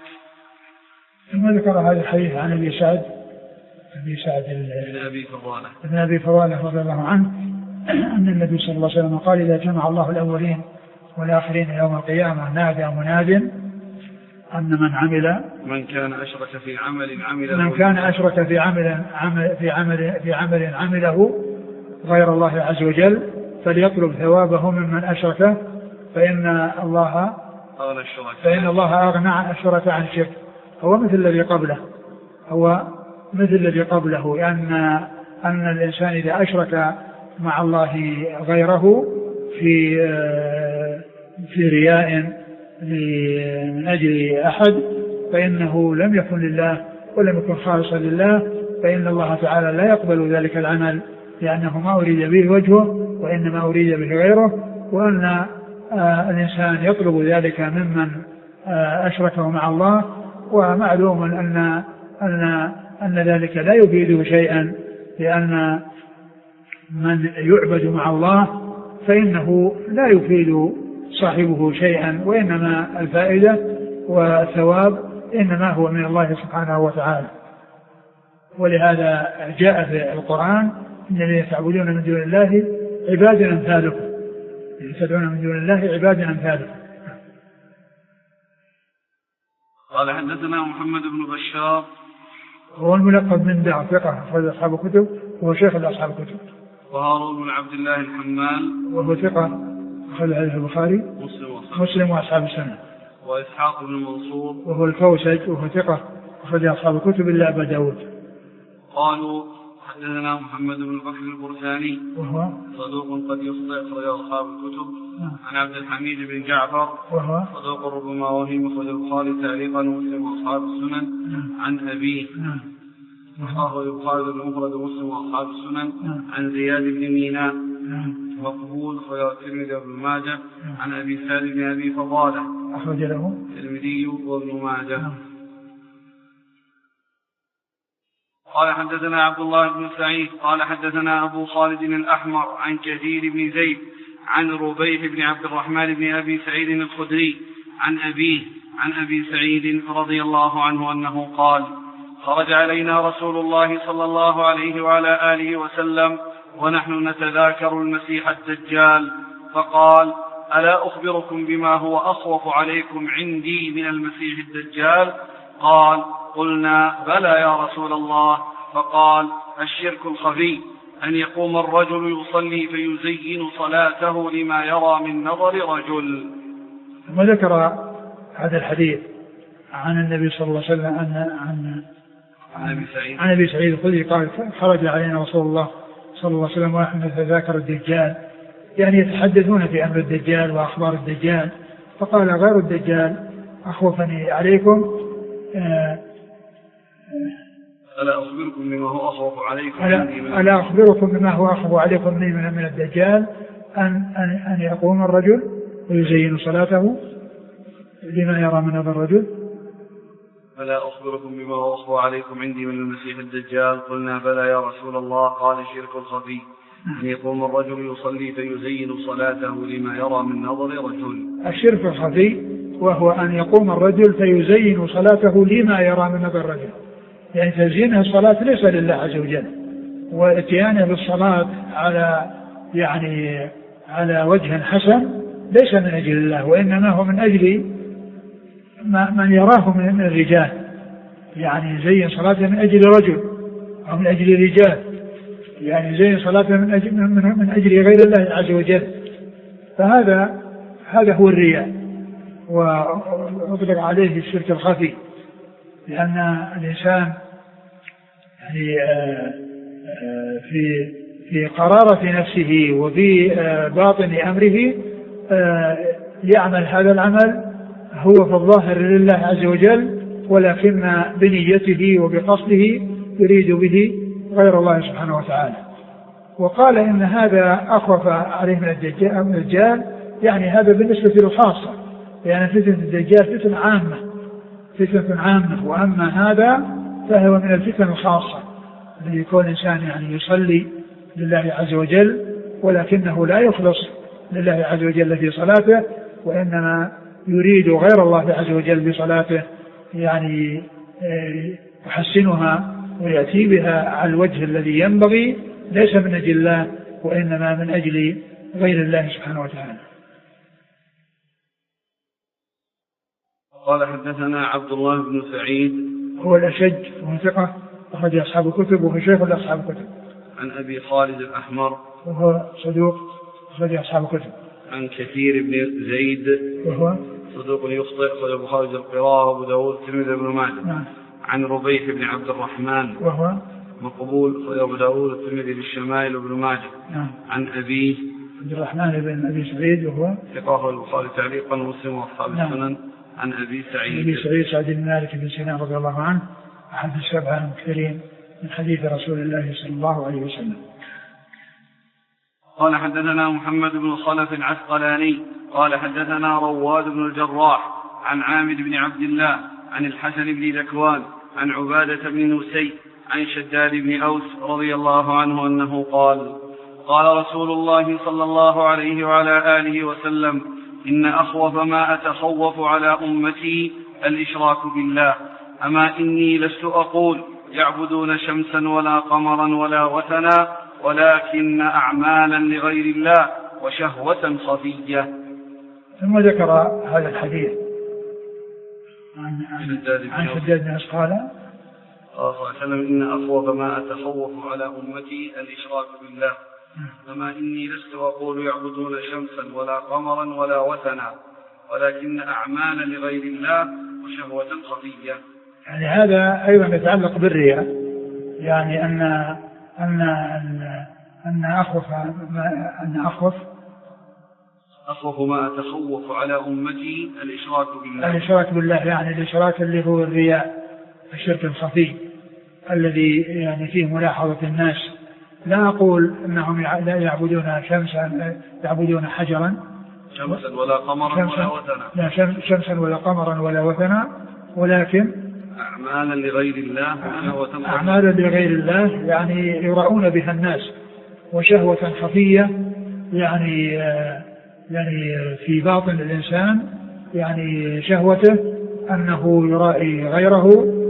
Speaker 2: ثم ذكر هذا الحديث عن أبي سعد أبي سعد
Speaker 1: بن أبي فضالة
Speaker 2: ابن أبي فضالة رضي الله عنه أن النبي صلى الله عليه وسلم قال إذا جمع الله الأولين والآخرين يوم القيامة نادى مناد أن من عمل
Speaker 1: من كان أشرك في عمل عمله
Speaker 2: من كان أشرك في عمل عمل في عمل في عمل عمله غير الله عز وجل فليطلب ثوابه ممن أشركه فإن الله
Speaker 1: أغنى الشركاء
Speaker 2: فإن الله أغنى الشركاء عن الشرك. هو مثل الذي قبله هو مثل الذي قبله لأن أن الإنسان إذا أشرك مع الله غيره في في رياء من أجل أحد فإنه لم يكن لله ولم يكن خالصا لله فإن الله تعالى لا يقبل ذلك العمل لأنه ما أريد به وجهه وإنما أريد به غيره. وأن الإنسان يطلب ذلك ممن أشركه مع الله ومعلوم أن أن أن ذلك لا يفيده شيئا لأن من يعبد مع الله فإنه لا يفيد صاحبه شيئا وإنما الفائدة والثواب إنما هو من الله سبحانه وتعالى. ولهذا جاء في القرآن إن الذين تعبدون من دون الله عباد أمثالكم يتدعون من دون الله عباد أمثالكم.
Speaker 1: قال حدثنا محمد بن بشار
Speaker 2: هو الملقب من دع ثقة أخرج أصحاب الكتب وهو شيخ أصحاب الكتب.
Speaker 1: وهارون بن عبد الله الحمال
Speaker 2: وهو ثقة أخرج حديث البخاري مسلم وأصحاب السنة.
Speaker 1: وإسحاق بن منصور
Speaker 2: وهو الكوسج وهو ثقة أخرج أصحاب الكتب إلا أبا داود.
Speaker 1: قالوا حدثنا محمد بن بكر البرساني
Speaker 2: وهو
Speaker 1: صدوق قد يخطئ أخرج أصحاب الكتب عن عبد الحميد بن جعفر
Speaker 2: وهو
Speaker 1: صدوق ربما وهم أخرج البخاري تعليقا ومسلم وأصحاب السنن عن أبيه أخرج البخاري المفرد ومسلم وأصحاب السنن عن زياد بن ميناء مقبول أخرج الترمذي وابن ماجه عن أبي سعد بن أبي فضالة
Speaker 2: أخرج له
Speaker 1: الترمذي وابن ماجه. قال حدثنا عبد الله بن سعيد قال حدثنا أبو خالد الأحمر عن كثير بن زيد عن ربيح بن عبد الرحمن بن أبي سعيد الخدري عن أبيه عن أبي سعيد رضي الله عنه أنه قال خرج علينا رسول الله صلى الله عليه وعلى آله وسلم ونحن نتذاكر المسيح الدجال فقال ألا أخبركم بما هو أخوف عليكم عندي من المسيح الدجال؟ قال قلنا بلى يا رسول الله. فقال الشرك الخفي أن يقوم الرجل يصلي فيزين صلاته لما يرى من نظر رجل.
Speaker 2: ثم ذكر هذا الحديث عن النبي صلى الله عليه وسلم عن عن عن أبي سعيد الخدري قال خرج علينا رسول الله صلى الله عليه وسلم واحد يتذاكر الدجال، يعني يتحدثون في أمر الدجال وأخبار الدجال، فقال غير الدجال أخوفني عليكم.
Speaker 1: ألا أخبركم بما هو أخوف عليكم
Speaker 2: ألا, ألا أخبركم بما هو أخوف عليكم من, من الدجال أن, أن, أن يقوم الرجل ويزين صلاته لما يرى من هذا الرجل.
Speaker 1: ألا أخبركم بما هو أخوف عليكم عندي من المسيح الدجال؟ قلنا بلى يا رسول الله. قال الشرك الخفي أن يقوم الرجل يصلي فيزين صلاته لما يرى من نظر رجل.
Speaker 2: الشرك الخفي وهو أن يقوم الرجل فيزين صلاته لما يرى من نظر رجل، يعني تزيين الصلاة ليس لله عز وجل، واتيانه بالصلاة على يعني على وجه حسن ليس من أجل الله، وإنما هو من أجل من يراه من الرجال، يعني زين صلاته من أجل رجل أو من أجل رجال، يعني زين صلاته من أجل, من أجل غير الله عز وجل. فهذا هذا هو الرياء، وأطلق عليه الشرك الخفي، لأن الإنسان يعني في في قرارة نفسه وفي باطن أمره يعمل هذا العمل هو في الظاهر لله عز وجل، ولكن بنيته وبقصده يريد به غير الله سبحانه وتعالى. وقال إن هذا أخوف عليه من الدجال، يعني هذا بالنسبة له خاصة، يعني فتنة الدجال فتنة عامة فتنة عامة وأما هذا فهو من الفتن الخاصة الذي يكون إنسان يعني يصلي لله عز وجل ولكنه لا يخلص لله عز وجل في صلاته، وإنما يريد غير الله عز وجل بصلاته، يعني يحسنها ويأتي بها على الوجه الذي ينبغي ليس من أجل الله وإنما من أجل غير الله سبحانه وتعالى.
Speaker 1: قال حدثنا عبد الله بن سعيد
Speaker 2: هو الأشج وهو ثقة أخرج أصحاب الكتب وهو شيخ لأصحاب الكتب.
Speaker 1: عن أبي خالد الأحمر
Speaker 2: وهو صدوق أخرج أصحاب الكتب.
Speaker 1: عن كثير بن زيد
Speaker 2: وهو
Speaker 1: صدوق يخطئ أخرج البخاري القراءة وأبو داود والترمذي وابن ماجه.
Speaker 2: نعم.
Speaker 1: عن ربيح بن عبد الرحمن وهو
Speaker 2: مقبول
Speaker 1: أخرج أبو داود والترمذي بالشمائل وابن ماجه.
Speaker 2: نعم.
Speaker 1: عن أبيه
Speaker 2: عبد الرحمن بن أبي سعيد وهو
Speaker 1: ثقة البخاري تعليقا ومسلم وأصحاب
Speaker 2: نعم.
Speaker 1: السنن. عن أبي سعيد
Speaker 2: أبي سعيد سعد بن مالك بن سنان رضي الله عنه أحد السبعة المكثرين من حديث رسول الله صلى الله عليه وسلم.
Speaker 1: قال حدثنا محمد بن خلف العسقلاني قال حدثنا رواد بن الجراح عن عامد بن عبد الله عن الحسن بن ذكوان عن عبادة بن نسي عن شداد بن أوس رضي الله عنه أنه قال قال رسول الله صلى الله عليه وعلى آله وسلم إن أخوف ما أتخوف على أمتي الإشراك بالله، أما إني لست أقول يعبدون شمسا ولا قمرا ولا وثنا ولكن أعمالا لغير الله وشهوة خفية.
Speaker 2: ثم ذكر هذا الحديث عن شداد بن أوس قال
Speaker 1: إن أخوف ما أتخوف على أمتي الإشراك بالله، أما إني لست أقول يعبدون شمسا ولا قمرا ولا وثنا ولكن أعمالا لغير الله وشهوة خفية.
Speaker 2: يعني هذا أيضا يتعلق بالرياء، يعني أن أن أن, أن أخوف ما أن أخوف
Speaker 1: أخوف ما أتخوف على أمتي الإشراك بالله.
Speaker 2: الإشراك بالله يعني الإشراك اللي هو الرياء، الشرك الخفي الذي يعني فيه ملاحظة الناس. لا أقول أنهم لا يعبدون شمسا يعبدون حجرا
Speaker 1: شمسا ولا قمرا ولا وثنا
Speaker 2: لا شمسا ولا قمرا ولا وثنا ولكن
Speaker 1: أعمالا لغير الله
Speaker 2: أعمالا لغير الله يعني يرعون بها الناس، وشهوة خفية يعني يعني في باطن الإنسان يعني شهوته أنه يرائي غيره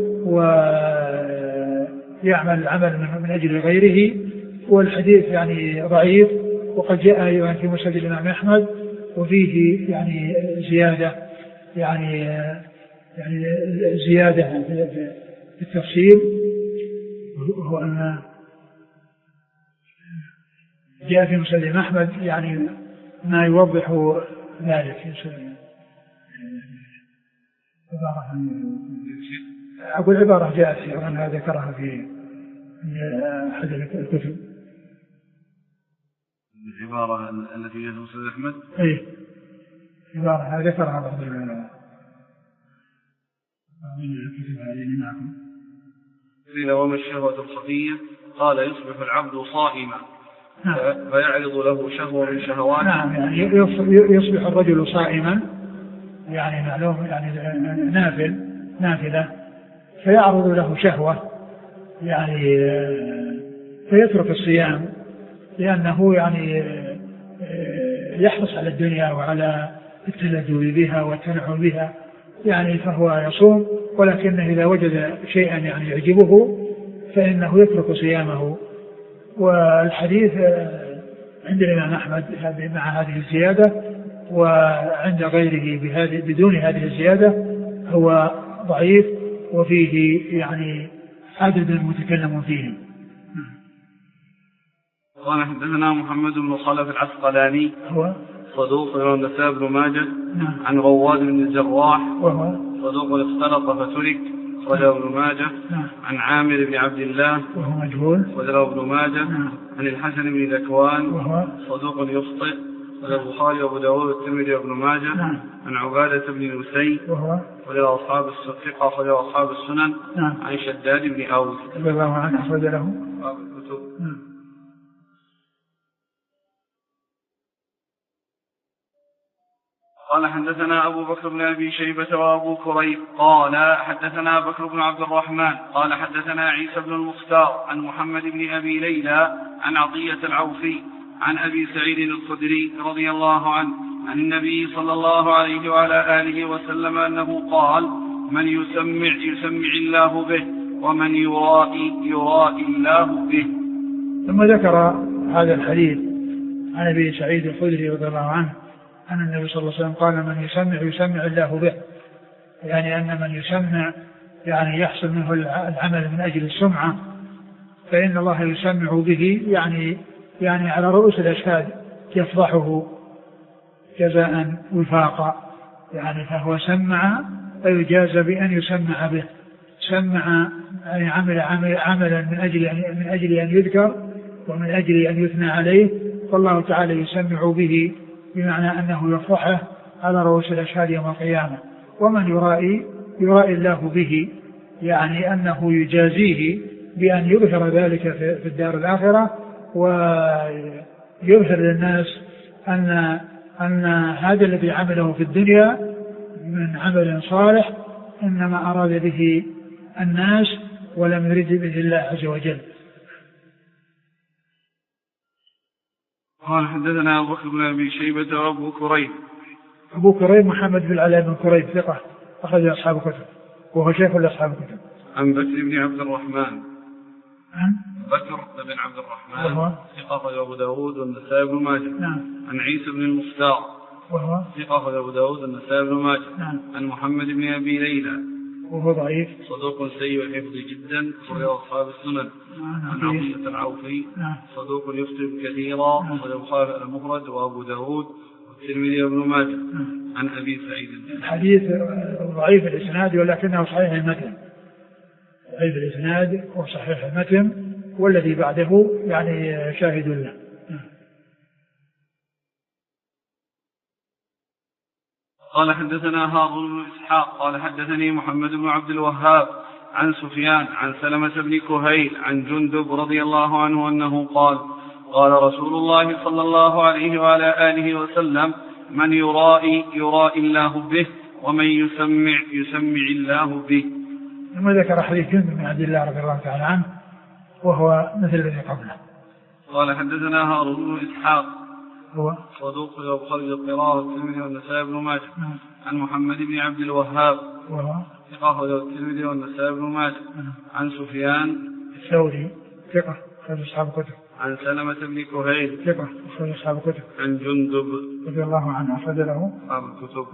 Speaker 2: ويعمل العمل من أجل غيره. والحديث يعني ضعيف، وقد جاء أيضا في مسند الإمام أحمد وفيه يعني زيادة يعني يعني زيادة في التفسير، وهو أن جاء في مسند الإمام أحمد يعني ما يوضح ذلك. أقول عبارة جاءت في أنها ذكرها في أحد الكتب
Speaker 1: العبارة التي في مسند أحمد.
Speaker 2: إيه عبارة ذكرها بعض العلماء من الكتب هذه معكم.
Speaker 1: قيل وما الشهوة الخفية؟ قال يصبح العبد صائما فيعرض له شهوة من شهوات.
Speaker 2: نعم يعني يصبح الرجل صائما يعني معلوم يعني نافل نافلة فيعرض له شهوة يعني فيترك الصيام لأنه يعني يحرص على الدنيا وعلى التلذذ بها والتنعم بها يعني فهو يصوم ولكنه إذا وجد شيئا يعني يعجبه فإنه يترك صيامه. والحديث عند الإمام أحمد مع هذه الزيادة وعند غيره بهذه بدون هذه الزيادة هو ضعيف وفيه يعني عدد متكلم فيه.
Speaker 1: قال حدثنا محمد بن خلف العسقلاني
Speaker 2: هو
Speaker 1: صدوق النسائي بن ماجه عن غواد بن الجراح
Speaker 2: وهو
Speaker 1: صدوق اختلط فترك وله ابن ماجه عن عامر بن عبد الله
Speaker 2: وهو مجهول
Speaker 1: وله ابن ماجه عن الحسن بن ذكوان
Speaker 2: وهو
Speaker 1: صدوق يخطئ وله البخاري وابو داود والترمذي وابن ماجه عن عبادة بن نسي
Speaker 2: وهو
Speaker 1: وله اصحاب الثقة وله اصحاب السنن عن شداد بن اوس
Speaker 2: رضي الله عنه اخرج له
Speaker 1: اصحاب الكتب. قال حدثنا أبو بكر بن أبي شيبة وأبو كريب قال حدثنا بكر بن عبد الرحمن قال حدثنا عيسى بن المختار عن محمد بن أبي ليلى عن عطية العوفي عن أبي سعيد الخدري رضي الله عنه عن النبي صلى الله عليه وعلى آله وسلم أنه قال من يسمع يسمع الله به ومن يرائي يرائي الله به.
Speaker 2: ثم ذكر هذا الحديث عن أبي سعيد الخدري رضي الله عنه أن النبي صلى الله عليه وسلم قال من يسمع يسمع الله به يعني أن من يسمع يعني يحصل منه العمل من أجل السمعة فإن الله يسمع به يعني يعني على رؤوس الأشهاد يفضحه جزاء وفاقا يعني فهو سمع فيجازى بأن يسمع به سمع يعني عمل عمل عملا من أجل من أجل أن يذكر ومن أجل أن يثنى عليه فالله تعالى يسمع به بمعنى أنه يفضحه على رؤوس الأشهاد يوم القيامة. ومن يرائي يرائي الله به يعني أنه يجازيه بأن يظهر ذلك في الدار الآخرة ويظهر للناس أن أن هذا الذي عمله في الدنيا من عمل صالح إنما أراد به الناس ولم يرد به الله عز وجل.
Speaker 1: قال حدثنا أبو بكر بن أبي شيبة وأبو كريب.
Speaker 2: أبو كريب محمد بن العلاء بن كريب ثقة أخرج أصحاب الكتب وهو شيخ لأصحاب الكتب.
Speaker 1: عن بكر بن عبد الرحمن
Speaker 2: عن
Speaker 1: بكر بن عبد الرحمن
Speaker 2: وهو
Speaker 1: ثقة أبو داود والنسائي بن ماجه.
Speaker 2: نعم.
Speaker 1: عن عيسى بن المختار
Speaker 2: وهو
Speaker 1: ثقة أبو داود والنسائي بن ماجه.
Speaker 2: نعم.
Speaker 1: عن محمد بن أبي ليلى
Speaker 2: وهو ضعيف
Speaker 1: صدوق سيء الحفظ جدا وله أصحاب السنن. عن عطية العوفي صدوق يخطئ كثيرا وله البخاري المفرد وأبو داود والترمذي وابن ماجه. عن أبي سعيد
Speaker 2: الحديث ضعيف الإسناد ولكنه صحيح المتن ضعيف الإسناد وصحيح المتن والذي بعده يعني شاهد له.
Speaker 1: قال حدثنا هارون بن إسحاق قال حدثني محمد بن عبد الوهاب عن سفيان عن سلمة بن كهيل عن جندب رضي الله عنه أنه قال قال رسول الله صلى الله عليه وعلى آله وسلم من يرائي يرائي الله به ومن يسمع يسمع الله به.
Speaker 2: ثم ذكر حديث جندب بن عبد الله رضي الله تعالى عنه وهو مثل الذي قبله.
Speaker 1: قال حدثنا هارون بن إسحاق
Speaker 2: هو
Speaker 1: صدوق البخاري القراءة والترمذي والنسائي بن ماجه. عن محمد بن عبد الوهاب
Speaker 2: وهو
Speaker 1: ثقة الترمذي والنسائي بن ماجه. عن سفيان
Speaker 2: الثوري ثقة أخرج أصحاب الكتب.
Speaker 1: عن سلمة بن كهيل
Speaker 2: ثقة أخرج أصحاب الكتب.
Speaker 1: عن جندب
Speaker 2: رضي الله عنه أخرج له
Speaker 1: أصحاب الكتب.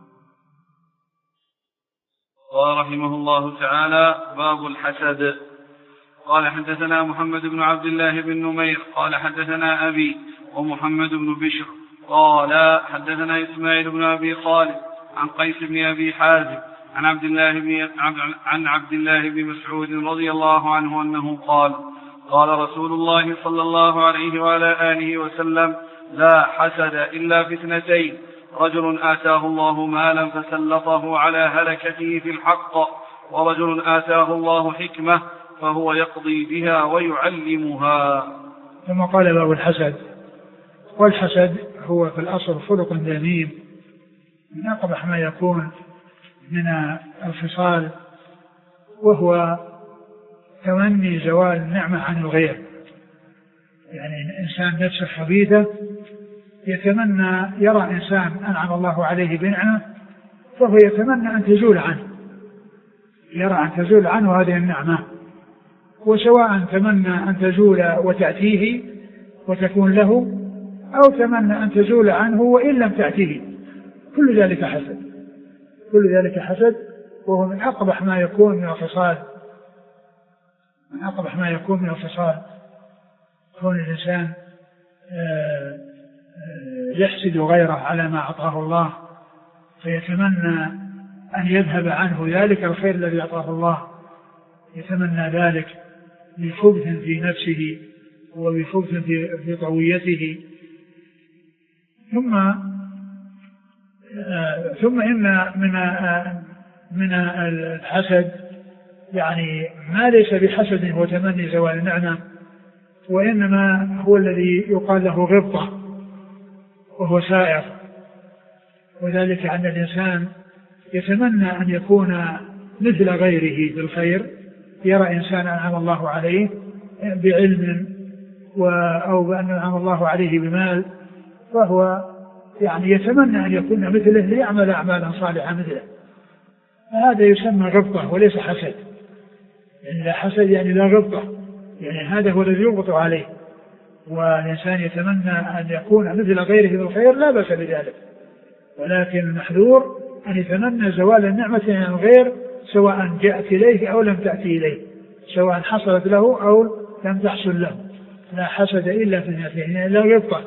Speaker 1: قال رحمه الله تعالى باب الحسد. قال حدثنا محمد بن عبد الله بن نمير قال حدثنا أبي ومحمد بن بشر قال حدثنا إسماعيل بن أبي خالد عن قيس بن أبي حازم عن عبد الله بن عن عبد الله بن مسعود رضي الله عنه أنه قال قال رسول الله صلى الله عليه وعلى آله وسلم: لا حسد إلا في اثنتين: رجل آتاه الله مالا فسلطه على هلكته في الحق، ورجل آتاه الله حكمة فهو يقضي بها ويعلمها.
Speaker 2: ثم قال باب الحسد. والحسد هو في الأصل خلق ذميم من أقبح ما يكون من الخصال، وهو تمني زوال النعمة عن الغير. يعني إنسان نفسه خبيثة يتمنى، يرى إنسان أنعم الله عليه بنعمة فهو يتمنى أن تزول عنه، يرى أن تزول عنه هذه النعمة، وسواء تمنى أن تزول وتأتيه وتكون له، أو تمنى أن تزول عنه وإن لم تأتيه، كل ذلك حسد، كل ذلك حسد، وهو من أقبح ما يكون من الخصال، من أقبح ما يكون من الخصال، كون الإنسان يحسد غيره على ما أعطاه الله، فيتمنى أن يذهب عنه ذلك الخير الذي أعطاه الله، يتمنى ذلك بخبث في نفسه وبخبث في طويته. ثم آه ثم إن من آه من الحسد يعني ما ليس بحسد هو تمني زوال النعمة، وإنما هو الذي يقال له غبطة وهو سائر، وذلك أن الإنسان يتمنى أن يكون مثل غيره في الخير، يرى إنسان أنعم الله عليه بعلم أو بأن أنعم الله عليه بمال، فهو يعني يتمنى أن يكون مثله ليعمل أعمالا صالحة مثله، هذا يسمى غبطة وليس حسد. يعني لا حسد يعني لا غبطة، يعني هذا هو الذي يغبط عليه، والإنسان يتمنى أن يكون مثل غيره في الخير لا بأس بذلك، ولكن المحذور أن يتمنى زوال النعمة عن الغير سواء جاءت إليه أو لم تأتي إليه، سواء حصلت له أو لم تحصل له. لا حسد إلا في اثنتين، يعني لا غبطة.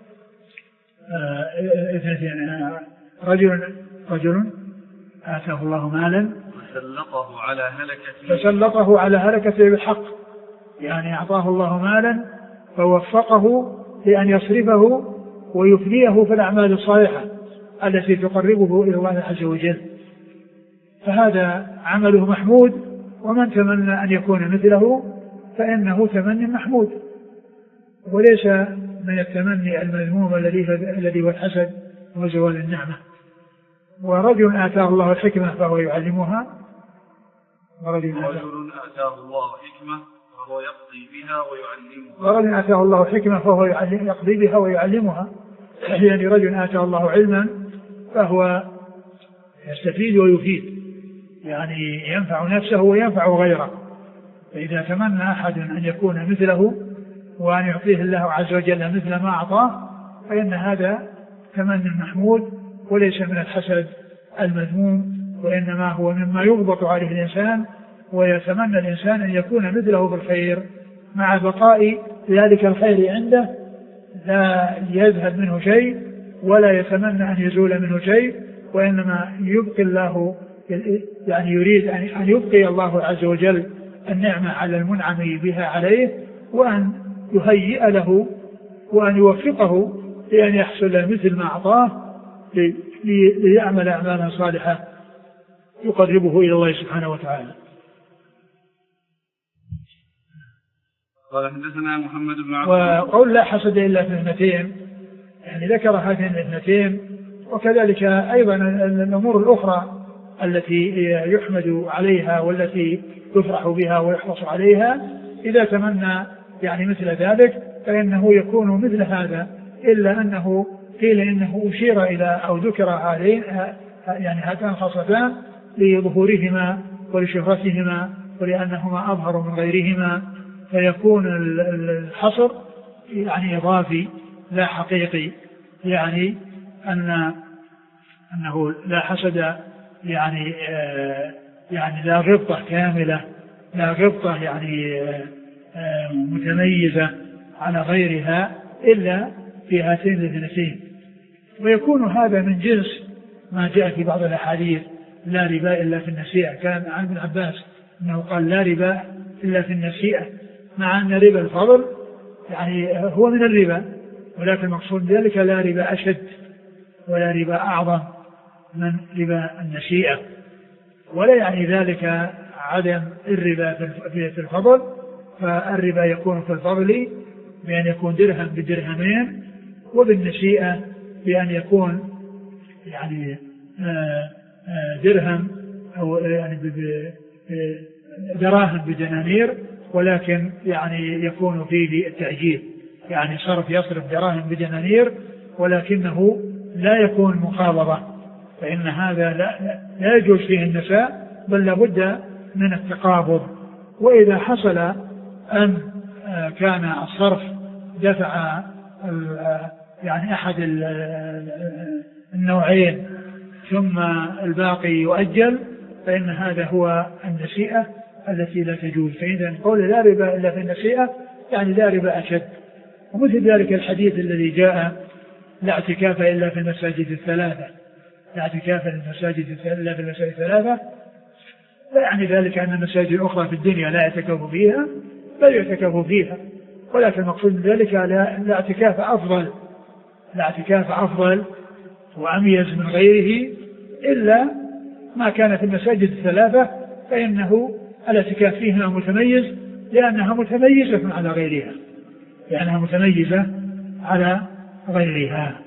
Speaker 2: اثنتين: رجل رجل آتاه الله مالا
Speaker 1: فسلطه على هلكته
Speaker 2: فسلطه على هلكته بالحق، يعني أعطاه الله مالا فوفقه لأن يصرفه ويفنيه في الأعمال الصالحة التي تقربه إلى الله عز وجل، فهذا عمله محمود، ومن تمنى أن يكون مثله فإنه تمني محمود، وليس من التمني المذموم الذي هو الحسد وزوال النعمة. ورجل آتاه الله الحكمة فهو يعلمها،
Speaker 1: ورجل آتاه الله حكمة فهو يقضي بها ويعلمها،
Speaker 2: ورجل آتاه الله حكمة فهو يقضي بها ويعلمها، يعني رجل آتاه الله علما فهو يستفيد ويفيد، يعني ينفع نفسه وينفع غيره. فإذا تمنى أحد أن يكون مثله وأن يعطيه الله عز وجل مثل ما أعطاه فإن هذا تمني محمود وليس من الحسد المذموم، وإنما هو مما يغبط عليه الإنسان، ويتمنى الإنسان أن يكون مثله بالخير مع بقاء ذلك الخير عنده، لا يذهب منه شيء ولا يتمنى أن يزول منه شيء، وإنما يبقي الله، يعني يريد أن يبقي الله عز وجل النعمة على المنعم بها عليه، وأن يهيئ له وأن يوفقه لأن يحصل مثل ما أعطاه ليعمل أعمالا صالحة يقربه إلى الله سبحانه وتعالى.
Speaker 1: قال حدثنا محمد بن عبد
Speaker 2: وقول لا حسد إلا في اثنتين، يعني ذكر هذين الاثنتين، وكذلك أيضا الأمور الأخرى التي يحمد عليها والتي يفرح بها ويحرص عليها، إذا تمنى يعني مثل ذلك فإنه يكون مثل هذا، إلا أنه قيل إنه أشير إلى أو ذكر هذين يعني هاتان خاصتان لظهورهما ولشهرتهما ولأنهما أظهر من غيرهما، فيكون الحصر يعني إضافي لا حقيقي، يعني أن أنه لا حسد يعني آه يعني لا غبطة كاملة، لا غبطة يعني آه متميزة على غيرها إلا في هاتين الاثنتين. ويكون هذا من جنس ما جاء في بعض الأحاديث: لا ربا إلا في النسيئة. كان عن ابن عباس أنه قال لا ربا إلا في النسيئة، مع أن ربا الفضل يعني هو من الربا، ولكن المقصود ذلك لا ربا أشد ولا ربا أعظم من ربا النسيئة، ولا يعني ذلك عدم الربا في الفضل، فالربا يكون في الفضل بأن يكون درهم بدرهمين، وبالنسيئة بأن يكون يعني درهم أو يعني دراهم بدنانير، ولكن يعني يكون فيه التعجيل، يعني صرف يصرف دراهم بدنانير ولكنه لا يكون مقابضة، فإن هذا لا, لا يجوز فيه النساء، بل لابد من التقابض. وإذا حصل أن كان الصرف دفع يعني أحد النوعين ثم الباقي يؤجل، فإن هذا هو النسيئة التي لا تجوز. فإذا قول لا ربا إلا في النسيئة يعني لا ربا أشد. ومثل ذلك الحديث الذي جاء لا اعتكاف إلا في المساجد الثلاثة، لا اعتكاف المساجد إلا في المساجد الثلاثة، لا يعني ذلك أن المساجد الأخرى في الدنيا لا يعتكف فيها، بل يعتكف فيها، ولكن المقصود ذلك لا اعتكاف أفضل، لا اعتكاف أفضل وأميز من غيره إلا ما كان في المساجد الثلاثة، فإنه الاعتكاف فيها متميز لأنها متميزة على غيرها، لأنها متميزة على غيرها.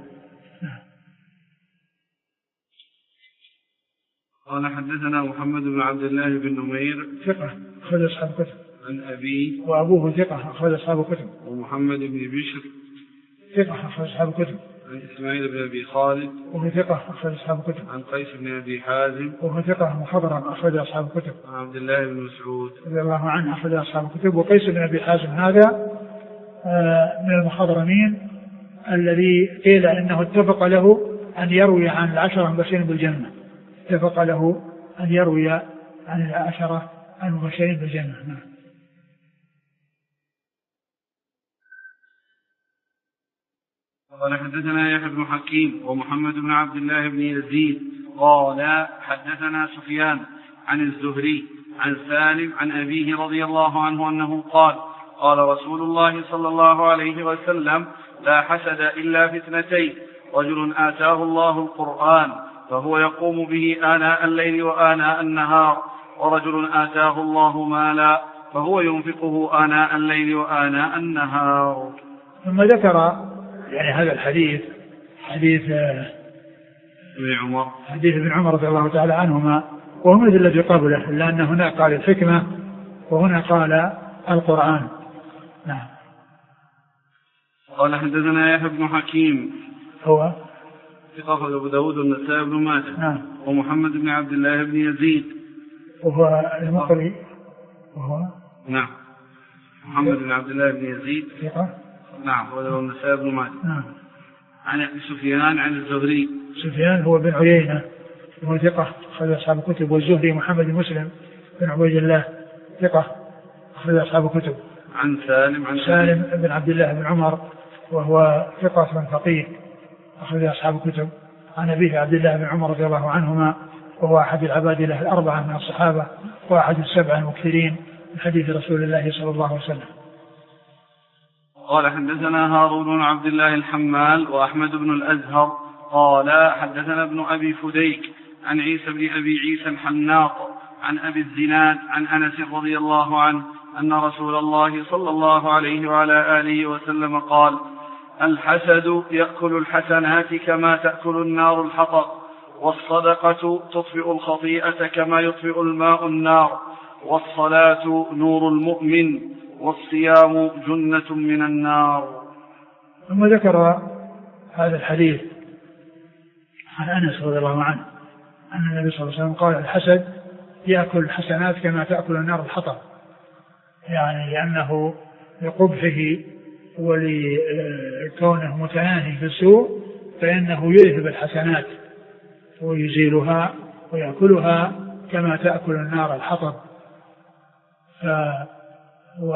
Speaker 1: قال حدثنا محمد بن عبد الله بن نمير
Speaker 2: ثقة أخرج أصحاب الكتب،
Speaker 1: عن أبي
Speaker 2: وأبوه ثقة أخرج أصحاب الكتب،
Speaker 1: ومحمد بن بشر
Speaker 2: ثقة أخرج أصحاب الكتب،
Speaker 1: عن إسماعيل بن أبي خالد
Speaker 2: وهو ثقة أخرج أصحاب الكتب،
Speaker 1: عن قيس بن أبي حازم
Speaker 2: وهو ثقة مخضرم أخرج أصحاب الكتب،
Speaker 1: عن عبد الله بن مسعود
Speaker 2: رضي الله عنه أخرج أصحاب الكتب. وقيس بن أبي حازم هذا من المخضرمين الذي قيل إنه اتفق له أن يروي عن العشرة المبشرين بالجنة، اتفق له أن يروي عن العشرة المبشرين بالجنة. نعم.
Speaker 1: قال حدثنا يحيى بن حكيم ومحمد بن عبد الله بن يزيد قال حدثنا سفيان عن الزهري عن سالم عن أبيه رضي الله عنه أنه قال قال رسول الله صلى الله عليه وسلم لا حسد إلا في اثنتين، رجل آتاه الله القرآن فهو يقوم به آناء الليل وآناء النهار، ورجل آتاه الله مالا فهو ينفقه آناء الليل وآناء النهار.
Speaker 2: ثم ذكر يعني هذا الحديث حديث
Speaker 1: ابن عمر
Speaker 2: حديث ابن عمر رضي الله تعالى عنهما، وهو مثل الذي قبله، إلا أن هنا قال الحكمة وهنا قال القرآن. نعم.
Speaker 1: قال حدثنا يحيى بن حكيم
Speaker 2: هو
Speaker 1: ثقة أبو داود والنسائي بن ماجه.
Speaker 2: نعم.
Speaker 1: ومحمد بن عبد الله بن يزيد
Speaker 2: وهو المقري وهو
Speaker 1: نعم محمد بن عبد الله بن يزيد
Speaker 2: ثقة.
Speaker 1: نعم. وله النسائي بن ماجه.
Speaker 2: نعم.
Speaker 1: عن أبي سفيان عن الزهري.
Speaker 2: سفيان هو بن عيينة وهو ثقة أخرج أصحاب الكتب. والزهري محمد بن مسلم بن عبيد الله ثقة أخرج أصحاب الكتب.
Speaker 1: عن سالم عن
Speaker 2: سالم بن عبد الله بن عمر وهو ثقة من فقيه أخرج أصحاب الكتب. عن أبيه عبد الله بن عمر رضي الله عنهما وهو أحد العباد له الأربعة من الصحابة وأحد السبعة المكثرين من حديث رسول الله صلى الله عليه وسلم.
Speaker 1: قال حدثنا هارون بن عبد الله الحمال وأحمد بن الأزهر قال حدثنا ابن أبي فديك عن عيسى بن أبي عيسى الحناط عن أبي الزناد عن أنس رضي الله عنه أن رسول الله صلى الله عليه وعلى آله وسلم قال الحسد يأكل الحسنات كما تأكل النار الحطب، والصدقة تطفئ الخطيئة كما يطفئ الماء النار، والصلاة نور المؤمن، والصيام جنة من النار.
Speaker 2: ثم ذكر هذا الحديث عن أنس رضي الله عنه أن النبي صلى الله عليه وسلم قال الحسد يأكل الحسنات كما تأكل النار الحطب، يعني لأنه لقبحه ولكونه متناهي في السوء فإنه يذهب الحسنات ويزيلها ويأكلها كما تأكل النار الحطب. ف و...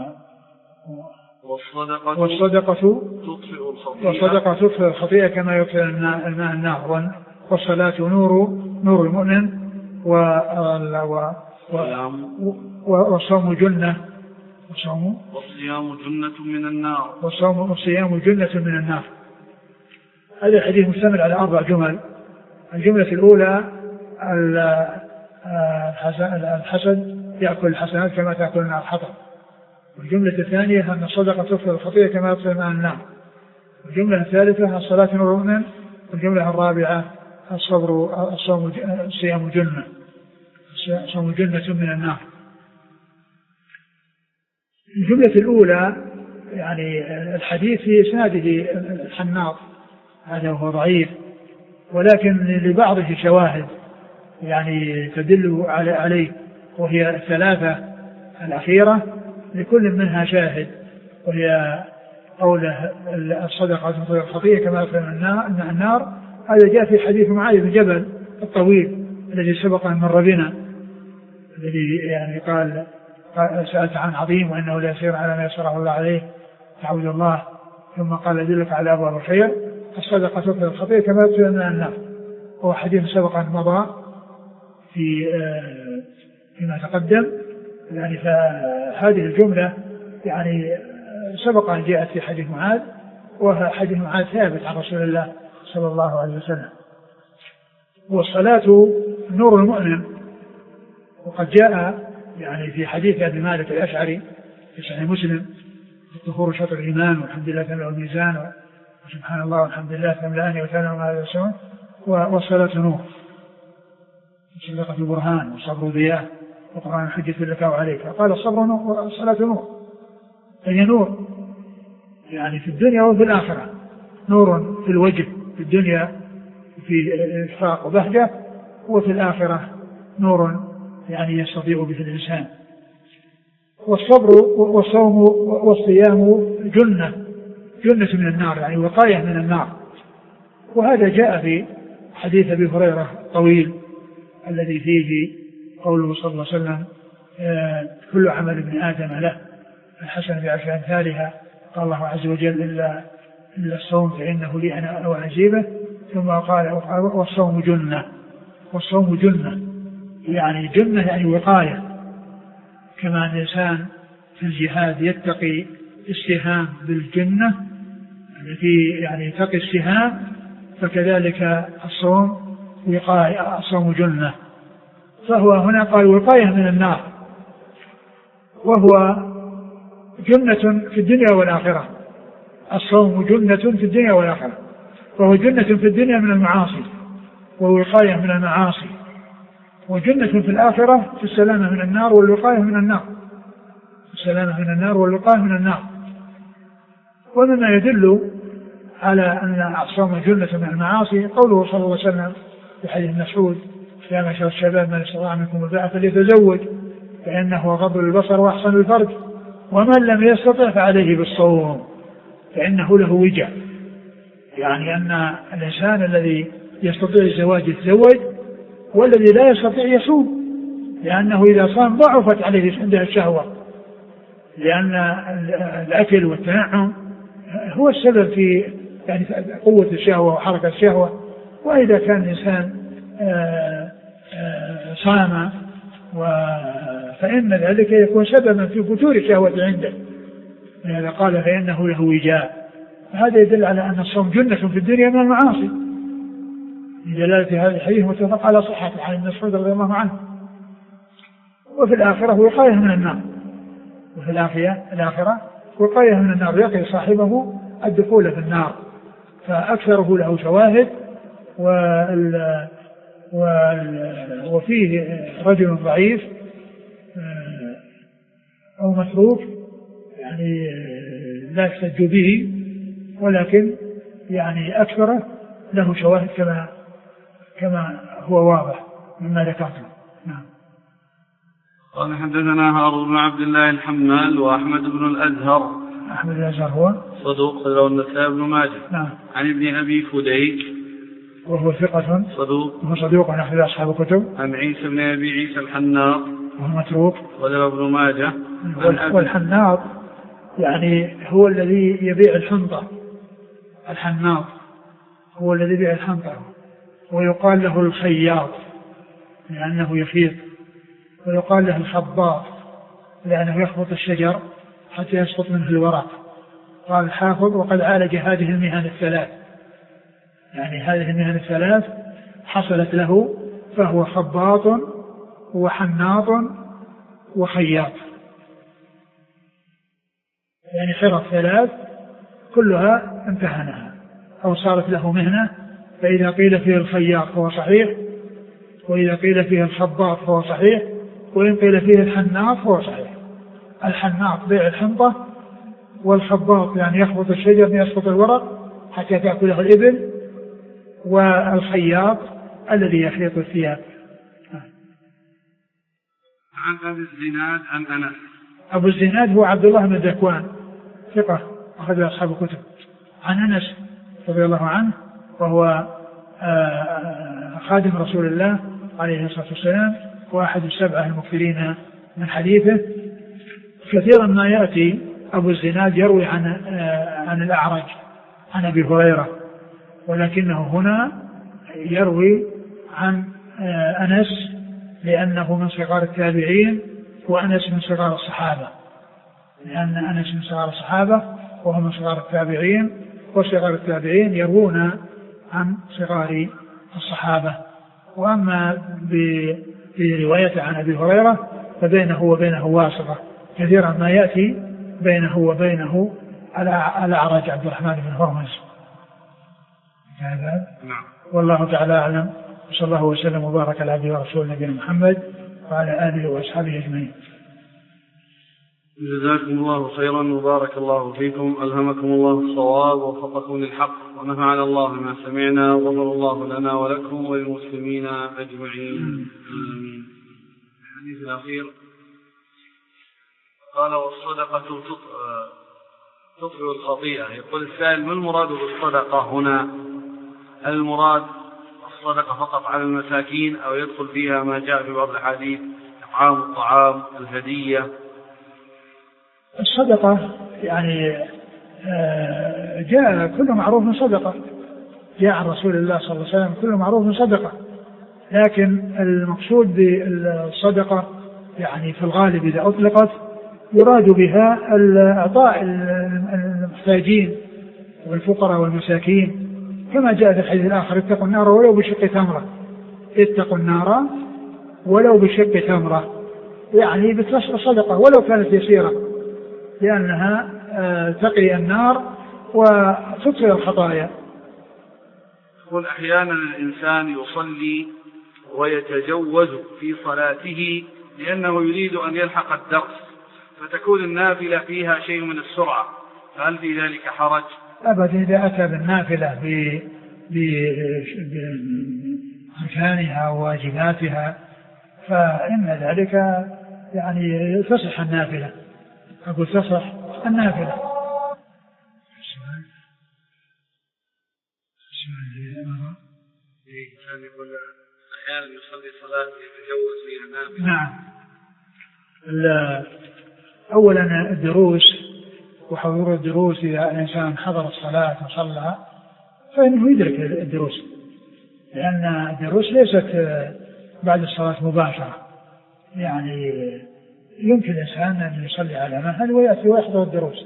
Speaker 1: والصدقة,
Speaker 2: والصدقة
Speaker 1: تطفئ الخطيئة
Speaker 2: والصدقة تطفئ الخطيئة كما يطفئ الماء النار، والصلاة نور نور المؤمن، و... و... و... والصوم جنة والصوم
Speaker 1: والصيام جنة من النار
Speaker 2: والصوم والصيام جنة من النار. هذا الحديث مشتمل على أربع جمل. الجملة الأولى الحسد يأكل الحسنات كما تأكل النار الحطب. والجملة الثانية أن الصدقة تغفر الخطيئة كما يغفر الماء النار. والجملة الثالثة الصلاة نور المؤمن. والجملة الرابعة الصبر الصوم الصيام جنة الصوم جنة من النار. الجملة الأولى يعني الحديث في إسناده الحناط هذا هو ضعيف، ولكن لبعضه شواهد يعني تدل عليه، وهي الثلاثة الأخيرة لكل منها شاهد، وهي قوله الصدقة تغفر الخطيئة كما يغفر النار. هذا جاء في حديث معاذ بن جبل الطويل الذي سبق أن مر بنا، الذي يعني قال سألت عن عظيم وإنه لا يسير على ما يسره الله عليه تعوذ الله، ثم قال أدلك على أبواب الخير الصدقة تغفر الخطيئة كما يغفر النار. هو حديث سبق أن مضى في فيما تقدم يعني. فهذه الجملة يعني سبق أن جاءت في حديث معاذ، وحديث معاذ ثابت عن رسول الله صلى الله عليه وسلم. والصلاة نور المؤمن، وقد جاء يعني في حديث أبي مالك الأشعري في صحيح مسلم الطهور شطر الإيمان والحمد لله تملأ الميزان وسبحان الله والحمد لله تملأني وتملأ ما لا يسعون، والصلاة نور والصدقة برهان والصبر ضياء وقرآن حجة لك وعليك. قال الصبر نور والصلاة نور، هي نور يعني في الدنيا وفي الآخرة. نور في الوجه في الدنيا في إشراق وبهجة، وفي الآخرة نور يعني يستضيء به الإنسان. والصبر والصوم والصيام جنة جنة من النار يعني وقاية من النار. وهذا جاء في حديث أبي هريرة الطويل الذي فيه قوله صلى الله عليه وسلم كل عمل ابن آدم له الحسن بعشر أمثالها، قال الله عز وجل إلا إلا الصوم فإنه لي أنا وأجيبه. ثم قال والصوم جنة والصوم جنة يعني جنة يعني وقاية، كما أن الإنسان في الجهاد يتقي السهام بالجنة التي يعني تقي السهام، فكذلك الصوم وقاية الصوم جنة. فهو هنا قال وقاية من النار، وهو جنة في الدنيا والآخرة. الصوم جنة في الدنيا والآخرة، وهو جنة في الدنيا من المعاصي ووقاية من المعاصي، وجنة في الآخرة في السلامة من النار والوقاية من النار السلامة من النار والوقاية من النار. ومما يدل على أن الصوم جنة من المعاصي قوله صلى الله عليه وسلم في حديث مسعود يا معشر الشباب من استطاع منكم الباءة فليتزوج فإنه غض البصر وأحسن الفرج ومن لم يستطع فعليه بالصوم فإنه له وجاء. يعني أن الإنسان الذي يستطيع الزواج يتزوج، والذي لا يستطيع يصوم، لأنه إذا صام ضعفت عليه عنده الشهوة، لأن الأكل والتنعم هو السبب في يعني قوة الشهوة وحركة الشهوة. وإذا كان الإنسان صام فإن ذلك يكون سببا في فتور الشهوة عنده، لهذا قال فإنه له وجاء. هذا يدل على أن الصوم جنة في الدنيا من المعاصي، بدلالة هذا الحديث متفق على صحته عن ابن مسعود رضي الله عنه. وفي الآخرة وقاية من النار، وفي الآخرة وقاية من النار يقي صاحبه الدخول في النار. فأكثره له شواهد، وال وفيه رجل ضعيف أو متروك يعني لا يحتج به، ولكن يعني أكثره له شواهد كما كما هو واضح مما ذكرته. نعم.
Speaker 1: قال حدثنا هارون بن عبد الله الحمال وأحمد بن الأزهر.
Speaker 2: أحمد الأزهر هو
Speaker 1: صدوق خرجه النسائي بن ماجه.
Speaker 2: نعم.
Speaker 1: عن ابن أبي فديك
Speaker 2: وهو ثقة صدوق وهو صدوق أحد أصحاب الكتب.
Speaker 1: عن عيسى بن أبي عيسى الحناط
Speaker 2: وهو متروك
Speaker 1: وله ابن ماجه.
Speaker 2: والحناط يعني هو الذي يبيع الحنطة، الحناط هو الذي يبيع الحنطة، ويقال له الخياط لأنه يخيط، ويقال له الخباط لأنه يخبط الشجر حتى يسقط منه الورق. قال الحافظ وقد عالج هذه المهن الثلاث، يعني هذه المهن الثلاث حصلت له، فهو خباط وحناط وخياط، يعني حرف ثلاث كلها امتهنها أو صارت له مهنة. فإذا قيل فيه الخياط فهو صحيح، وإذا قيل فيه الخباط فهو صحيح، وإن قيل فيه الحناط فهو صحيح. الحناط بيع الحنطة، والخباط يعني يخبط الشجر يسقط الورق حتى تأكله الإبل، والخياط الذي يخيط الثياب.
Speaker 1: عن أبي الزناد عن أنس.
Speaker 2: أبو الزناد هو عبد الله بن ذكوان ثقة أخذ أصحاب الكتب. عن أنس رضي الله عنه وهو خادم رسول الله عليه الصلاة والسلام وأحد السبعة المكثرين من حديثه. كثيرا ما يأتي أبو الزناد يروي عن عن الأعرج عن أبي هريرة، ولكنه هنا يروي عن أنس لأنه من صغار التابعين، وأنس من صغار الصحابة، لأن أنس من صغار الصحابة وهو من صغار التابعين، وصغار التابعين يروون عن صغار الصحابة. وأما برواية عن أبي هريرة فبينه وبينه واسطة، كثيرا ما يأتي بينه وبينه الأعرج عبد الرحمن بن هرمز.
Speaker 1: نعم.
Speaker 2: والله تعالى أعلم، صلى الله وسلم وبارك على عبده ورسوله نبينا محمد وعلى آله وأصحابه أجمعين.
Speaker 1: جزاكم الله خيرا وبارك الله فيكم، ألهمكم الله الصواب ووفقكم للحق ونفعنا الله ما سمعنا، وغفر الله لنا ولكم وللمسلمين أجمعين. آمين. الحديث الأخير قال والصدقة تطفئ الخطيئة. يقول السائل ما المراد بالصدقة هنا؟ هل المراد الصدقة فقط على المساكين أو يدخل فيها ما جاء في بعض الحديث إطعام الطعام الهدية؟
Speaker 2: الصدقة يعني جاء كل معروف صدقة، جاء عن رسول الله صلى الله عليه وسلم كل معروف صدقة، لكن المقصود بالصدقة يعني في الغالب إذا أطلقت يراد بها الإعطاء المحتاجين والفقراء والمساكين، كما جاء في الحديث الآخر اتقوا النار ولو بشق تمرة، اتقوا النار ولو بشق تمرة، يعني بتشق صدقة ولو كانت يسيرة، لأنها تقي النار وتطفئ الخطايا.
Speaker 1: يقول أحيانا الإنسان يصلي ويتجوز في صلاته لأنه يريد أن يلحق الدرس، فتكون النافلة فيها شيء من السرعة، فهل في ذلك حرج؟
Speaker 2: أبدا، إذا أتى بالنافلة بأركانها وواجباتها فإن ذلك يعني تصح النافلة، أقول تصح النافلة.
Speaker 1: أحيانا يصلي صلاة يتجوز فيها نافلة.
Speaker 2: نعم. أولا الدروس وحضور الدروس، إذا الإنسان حضر الصلاة وصلى فإنه يدرك الدروس، لأن الدروس ليست بعد الصلاة مباشرة، يعني يمكن الإنسان أن يصلي على مهل ويأتي ويحضر الدروس،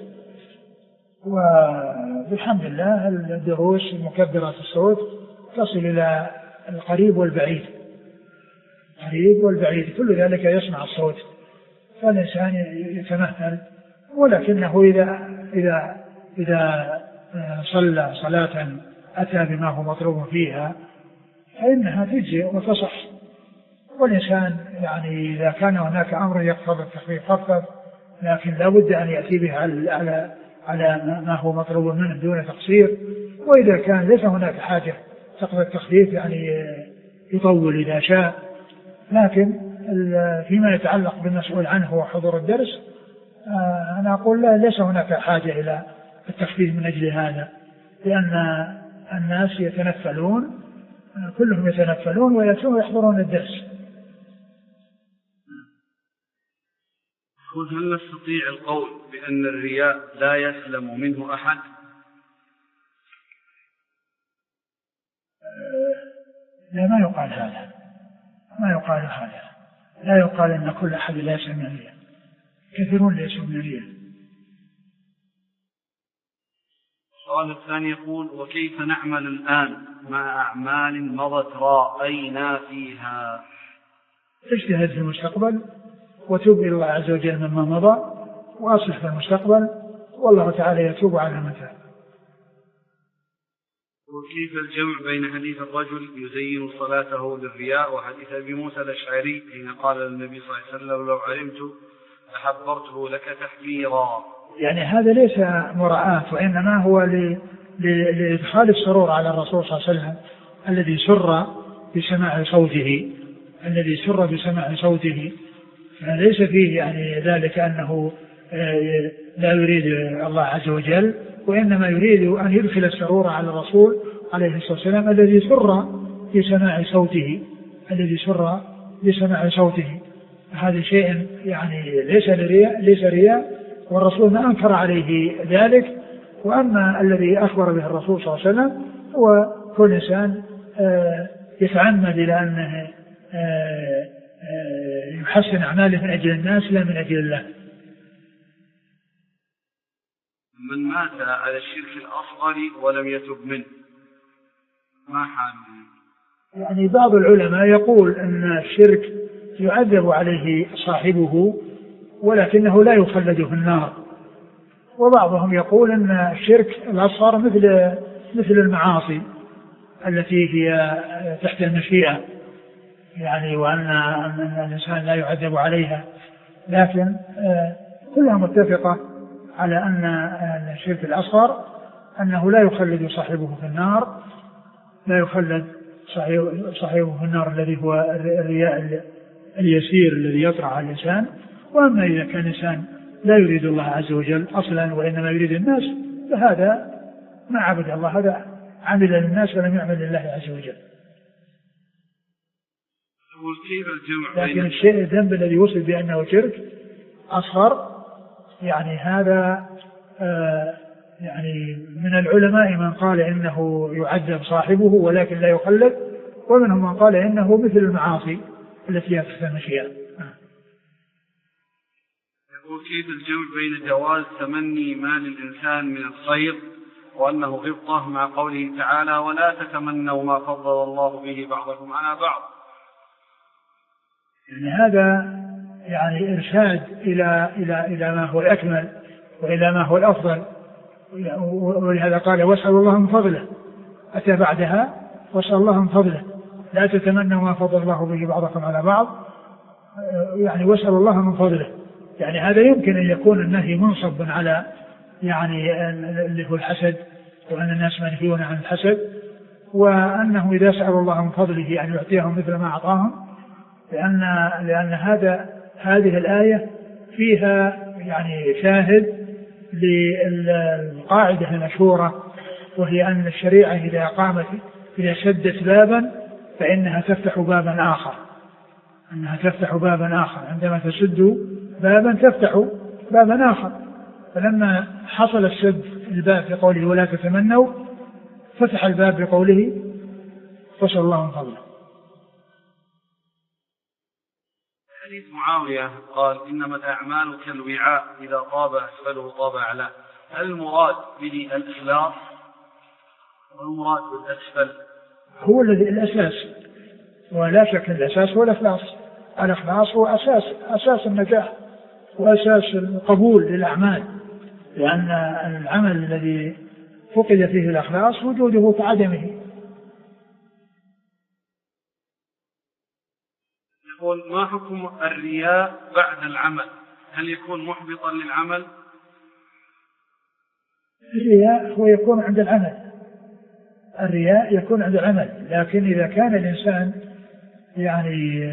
Speaker 2: وبالحمد لله الدروس مكبرات الصوت تصل إلى القريب والبعيد، القريب والبعيد كل ذلك يسمع الصوت، فالإنسان يتمثل. ولكنه إذا إذا إذا صلى صلاة أتى بما هو مطلوب فيها فإنها تجزئ وتصح. والإنسان يعني إذا كان هناك أمر يقتضي التخفيف خفف، لكن لا بد أن يأتي به على على على ما هو مطلوب منه دون تقصير. وإذا كان ليس هناك حاجة تقتضي التخفيف يعني يطول إذا شاء. لكن فيما يتعلق بالمسؤول عنه وحضور الدرس أنا أقول لا، ليس هناك حاجة إلى التخفيف من أجل هذا، لأن الناس يتنفلون، كلهم يتنفلون ويأتون ويحضرون الدرس.
Speaker 1: هل نستطيع القول بأن الرياء لا يسلم منه أحد؟
Speaker 2: لا، ما يقال هذا، ما يقال هذا، لا يقال أن كل أحد لا يسلم من الرياء، كثيرون ليسوا من الرياء،
Speaker 1: السؤال الثاني يقول: وكيف نعمل الآن مع أعمال مضت رأينا فيها؟
Speaker 2: اجتهد في المستقبل وتوب إلى الله عز وجل مما مضى وأصلح في المستقبل، والله تعالى يتوب على من تاب.
Speaker 1: وكيف الجمع بين حديث الرجل يزين صلاته للرياء وحديث أبي موسى الأشعري حين قال للنبي صلى الله عليه وسلم: لو علمت لحبرته لك تحبيرا؟
Speaker 2: يعني هذا ليس مراعاة، وإنما هو لإدخال السرور على الرسول صلى الله عليه وسلم الذي سر بسماع صوته الذي سر بسماع صوته فليس فيه يعني ذلك أنه لا يريد الله عز وجل، وإنما يريد أن يدخل السرور على الرسول عليه الصلاة والسلام الذي سر بسماع صوته الذي سر بسماع صوته هذا شيء يعني ليس رياء ليس رياء والرسول ما أنكر عليه ذلك. وأما الذي أخبر به الرسول صلى الله عليه وسلم هو كل إنسان يتعمد إلى أنه يحسن أعماله من أجل الناس لا من أجل الله.
Speaker 1: من مات على الشرك الأصغر ولم يتب منه ما حاله؟
Speaker 2: يعني بعض العلماء يقول أن الشرك يعذب عليه صاحبه ولكنه لا يخلد في النار، وبعضهم يقول أن الشرك الأصغر مثل مثل المعاصي التي هي تحت المشيئة يعني، وأن الإنسان لا يعذب عليها، لكن كلها متفقة على أن الشرك الأصغر أنه لا يخلد صاحبه في النار لا يخلد صاحبه في النار الذي هو الرياء اليسير الذي يطرأ على الإنسان. وأما إذا كان الإنسان لا يريد الله عز وجل أصلا وإنما يريد الناس فهذا ما عبد الله، هذا عمل للناس ولم يعمل لله عز وجل. لكن الشيء الذنب الذي وصل بأنه شرك أصغر يعني هذا آه يعني من العلماء من قال إنه يعذب صاحبه ولكن لا يخلد، ومنهم من قال إنه مثل المعاصي التي تحت المشيئة.
Speaker 1: وكيف الجمع بين جواز تمني مال الإنسان من الخير وأنه غبطة مع قوله تعالى: ولا تتمنوا ما فضل الله به بعضكم على بعض؟
Speaker 2: يعني هذا يعني إرشاد إلى إلى إلى ما هو الأكمل وإلى ما هو الأفضل، ولهذا قال: واسأل الله من فضله، أتى بعدها واسأل الله من فضله، لا تتمنوا ما فضل الله به بعضكم على بعض، يعني واسأل الله من فضله. يعني هذا يمكن أن يكون النهي منصب على يعني اللي هو الحسد، وأن الناس منهيون عن الحسد، وأنه إذا سأل الله من فضله أن يعطيهم مثل ما أعطاهم، لأن لأن هذا هذه الآية فيها يعني شاهد للقاعدة المشهورة، وهي أن الشريعة إذا قامت إذا سدت بابا فإنها تفتح بابا آخر أنها تفتح بابا آخر عندما تسد بابا تفتح بابا آخر. فلما حصل السد الباب في قوله ولا تتمنوا فتح الباب بقوله فسأل الله من فضله.
Speaker 1: حديث معاوية قال: إنما الأعمال كالوعاء إذا طاب أسفله طاب أعلاه، هل المراد به الإخلاص والمراد بالأسفل؟
Speaker 2: هو الذي الأساس، ولا شك الأساس هو الإخلاص. الإخلاص هو أساس أساس النجاح وأساس القبول للأعمال، لأن العمل الذي فقد فيه الإخلاص وجوده كعدمه.
Speaker 1: يقول: ما حكم الرياء بعد العمل؟ هل يكون محبطا للعمل؟
Speaker 2: الرياء هو يكون عند العمل الرياء يكون عند العمل لكن إذا كان الإنسان يعني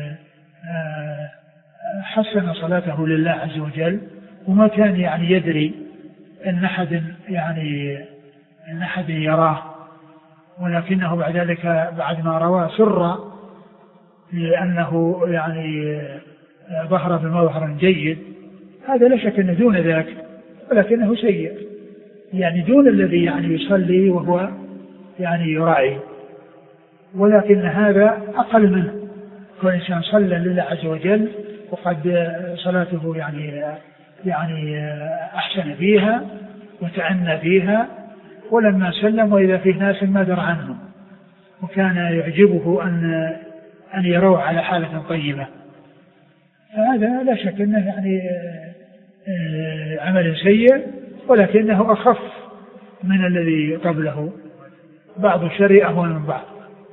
Speaker 2: حسن صلاته لله عز وجل وما كان يعني يدري أن أحد يعني أن أحد يراه، ولكنه بعد ذلك بعد ما رواه سر لأنه يعني ظهر بمظهر جيد، هذا لا شك أنه دون ذاك ولكنه سيء، يعني دون الذي يعني يصلي وهو يعني يراعي، ولكن هذا أقل منه. فالإنسان صلى لله عز وجل وقد صلاته يعني يعني أحسن فيها وتعنى فيها ولما سلم وإذا فيه ناس ما درى عنهم، وكان يعجبه أن أن يروه على حالة طيبة. فهذا لا شك أنه يعني عمل سيء، ولكنه أخف من الذي قبله، بعض الشر أهون من بعض.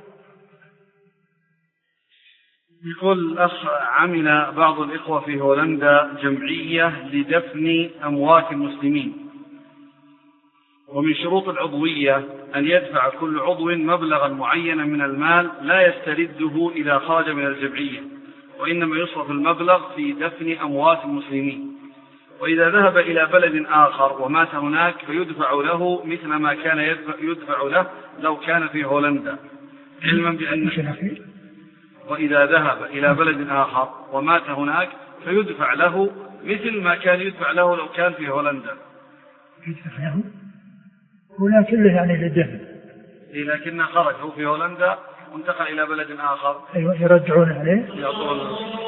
Speaker 1: يقول الأخ: عمل بعض الإخوة في هولندا جمعية لدفن أموات المسلمين، ومن شروط العضوية أن يدفع كل عضو مبلغا معينا من المال لا يسترده إذا خرج من الجمعية، وإنما يصرف المبلغ في دفن أموات المسلمين، وإذا ذهب إلى بلد آخر ومات هناك فيدفع له مثل ما كان يدفع له لو كان في هولندا، علما بأن وإذا ذهب إلى بلد آخر ومات هناك فيدفع له مثل ما كان يدفع له لو كان في هولندا.
Speaker 2: يدفع له هنا كله يعني للدفن،
Speaker 1: لكنه خرج هو في هولندا وانتقل إلى بلد آخر.
Speaker 2: أيوة يرجعون عليه،
Speaker 1: يعطون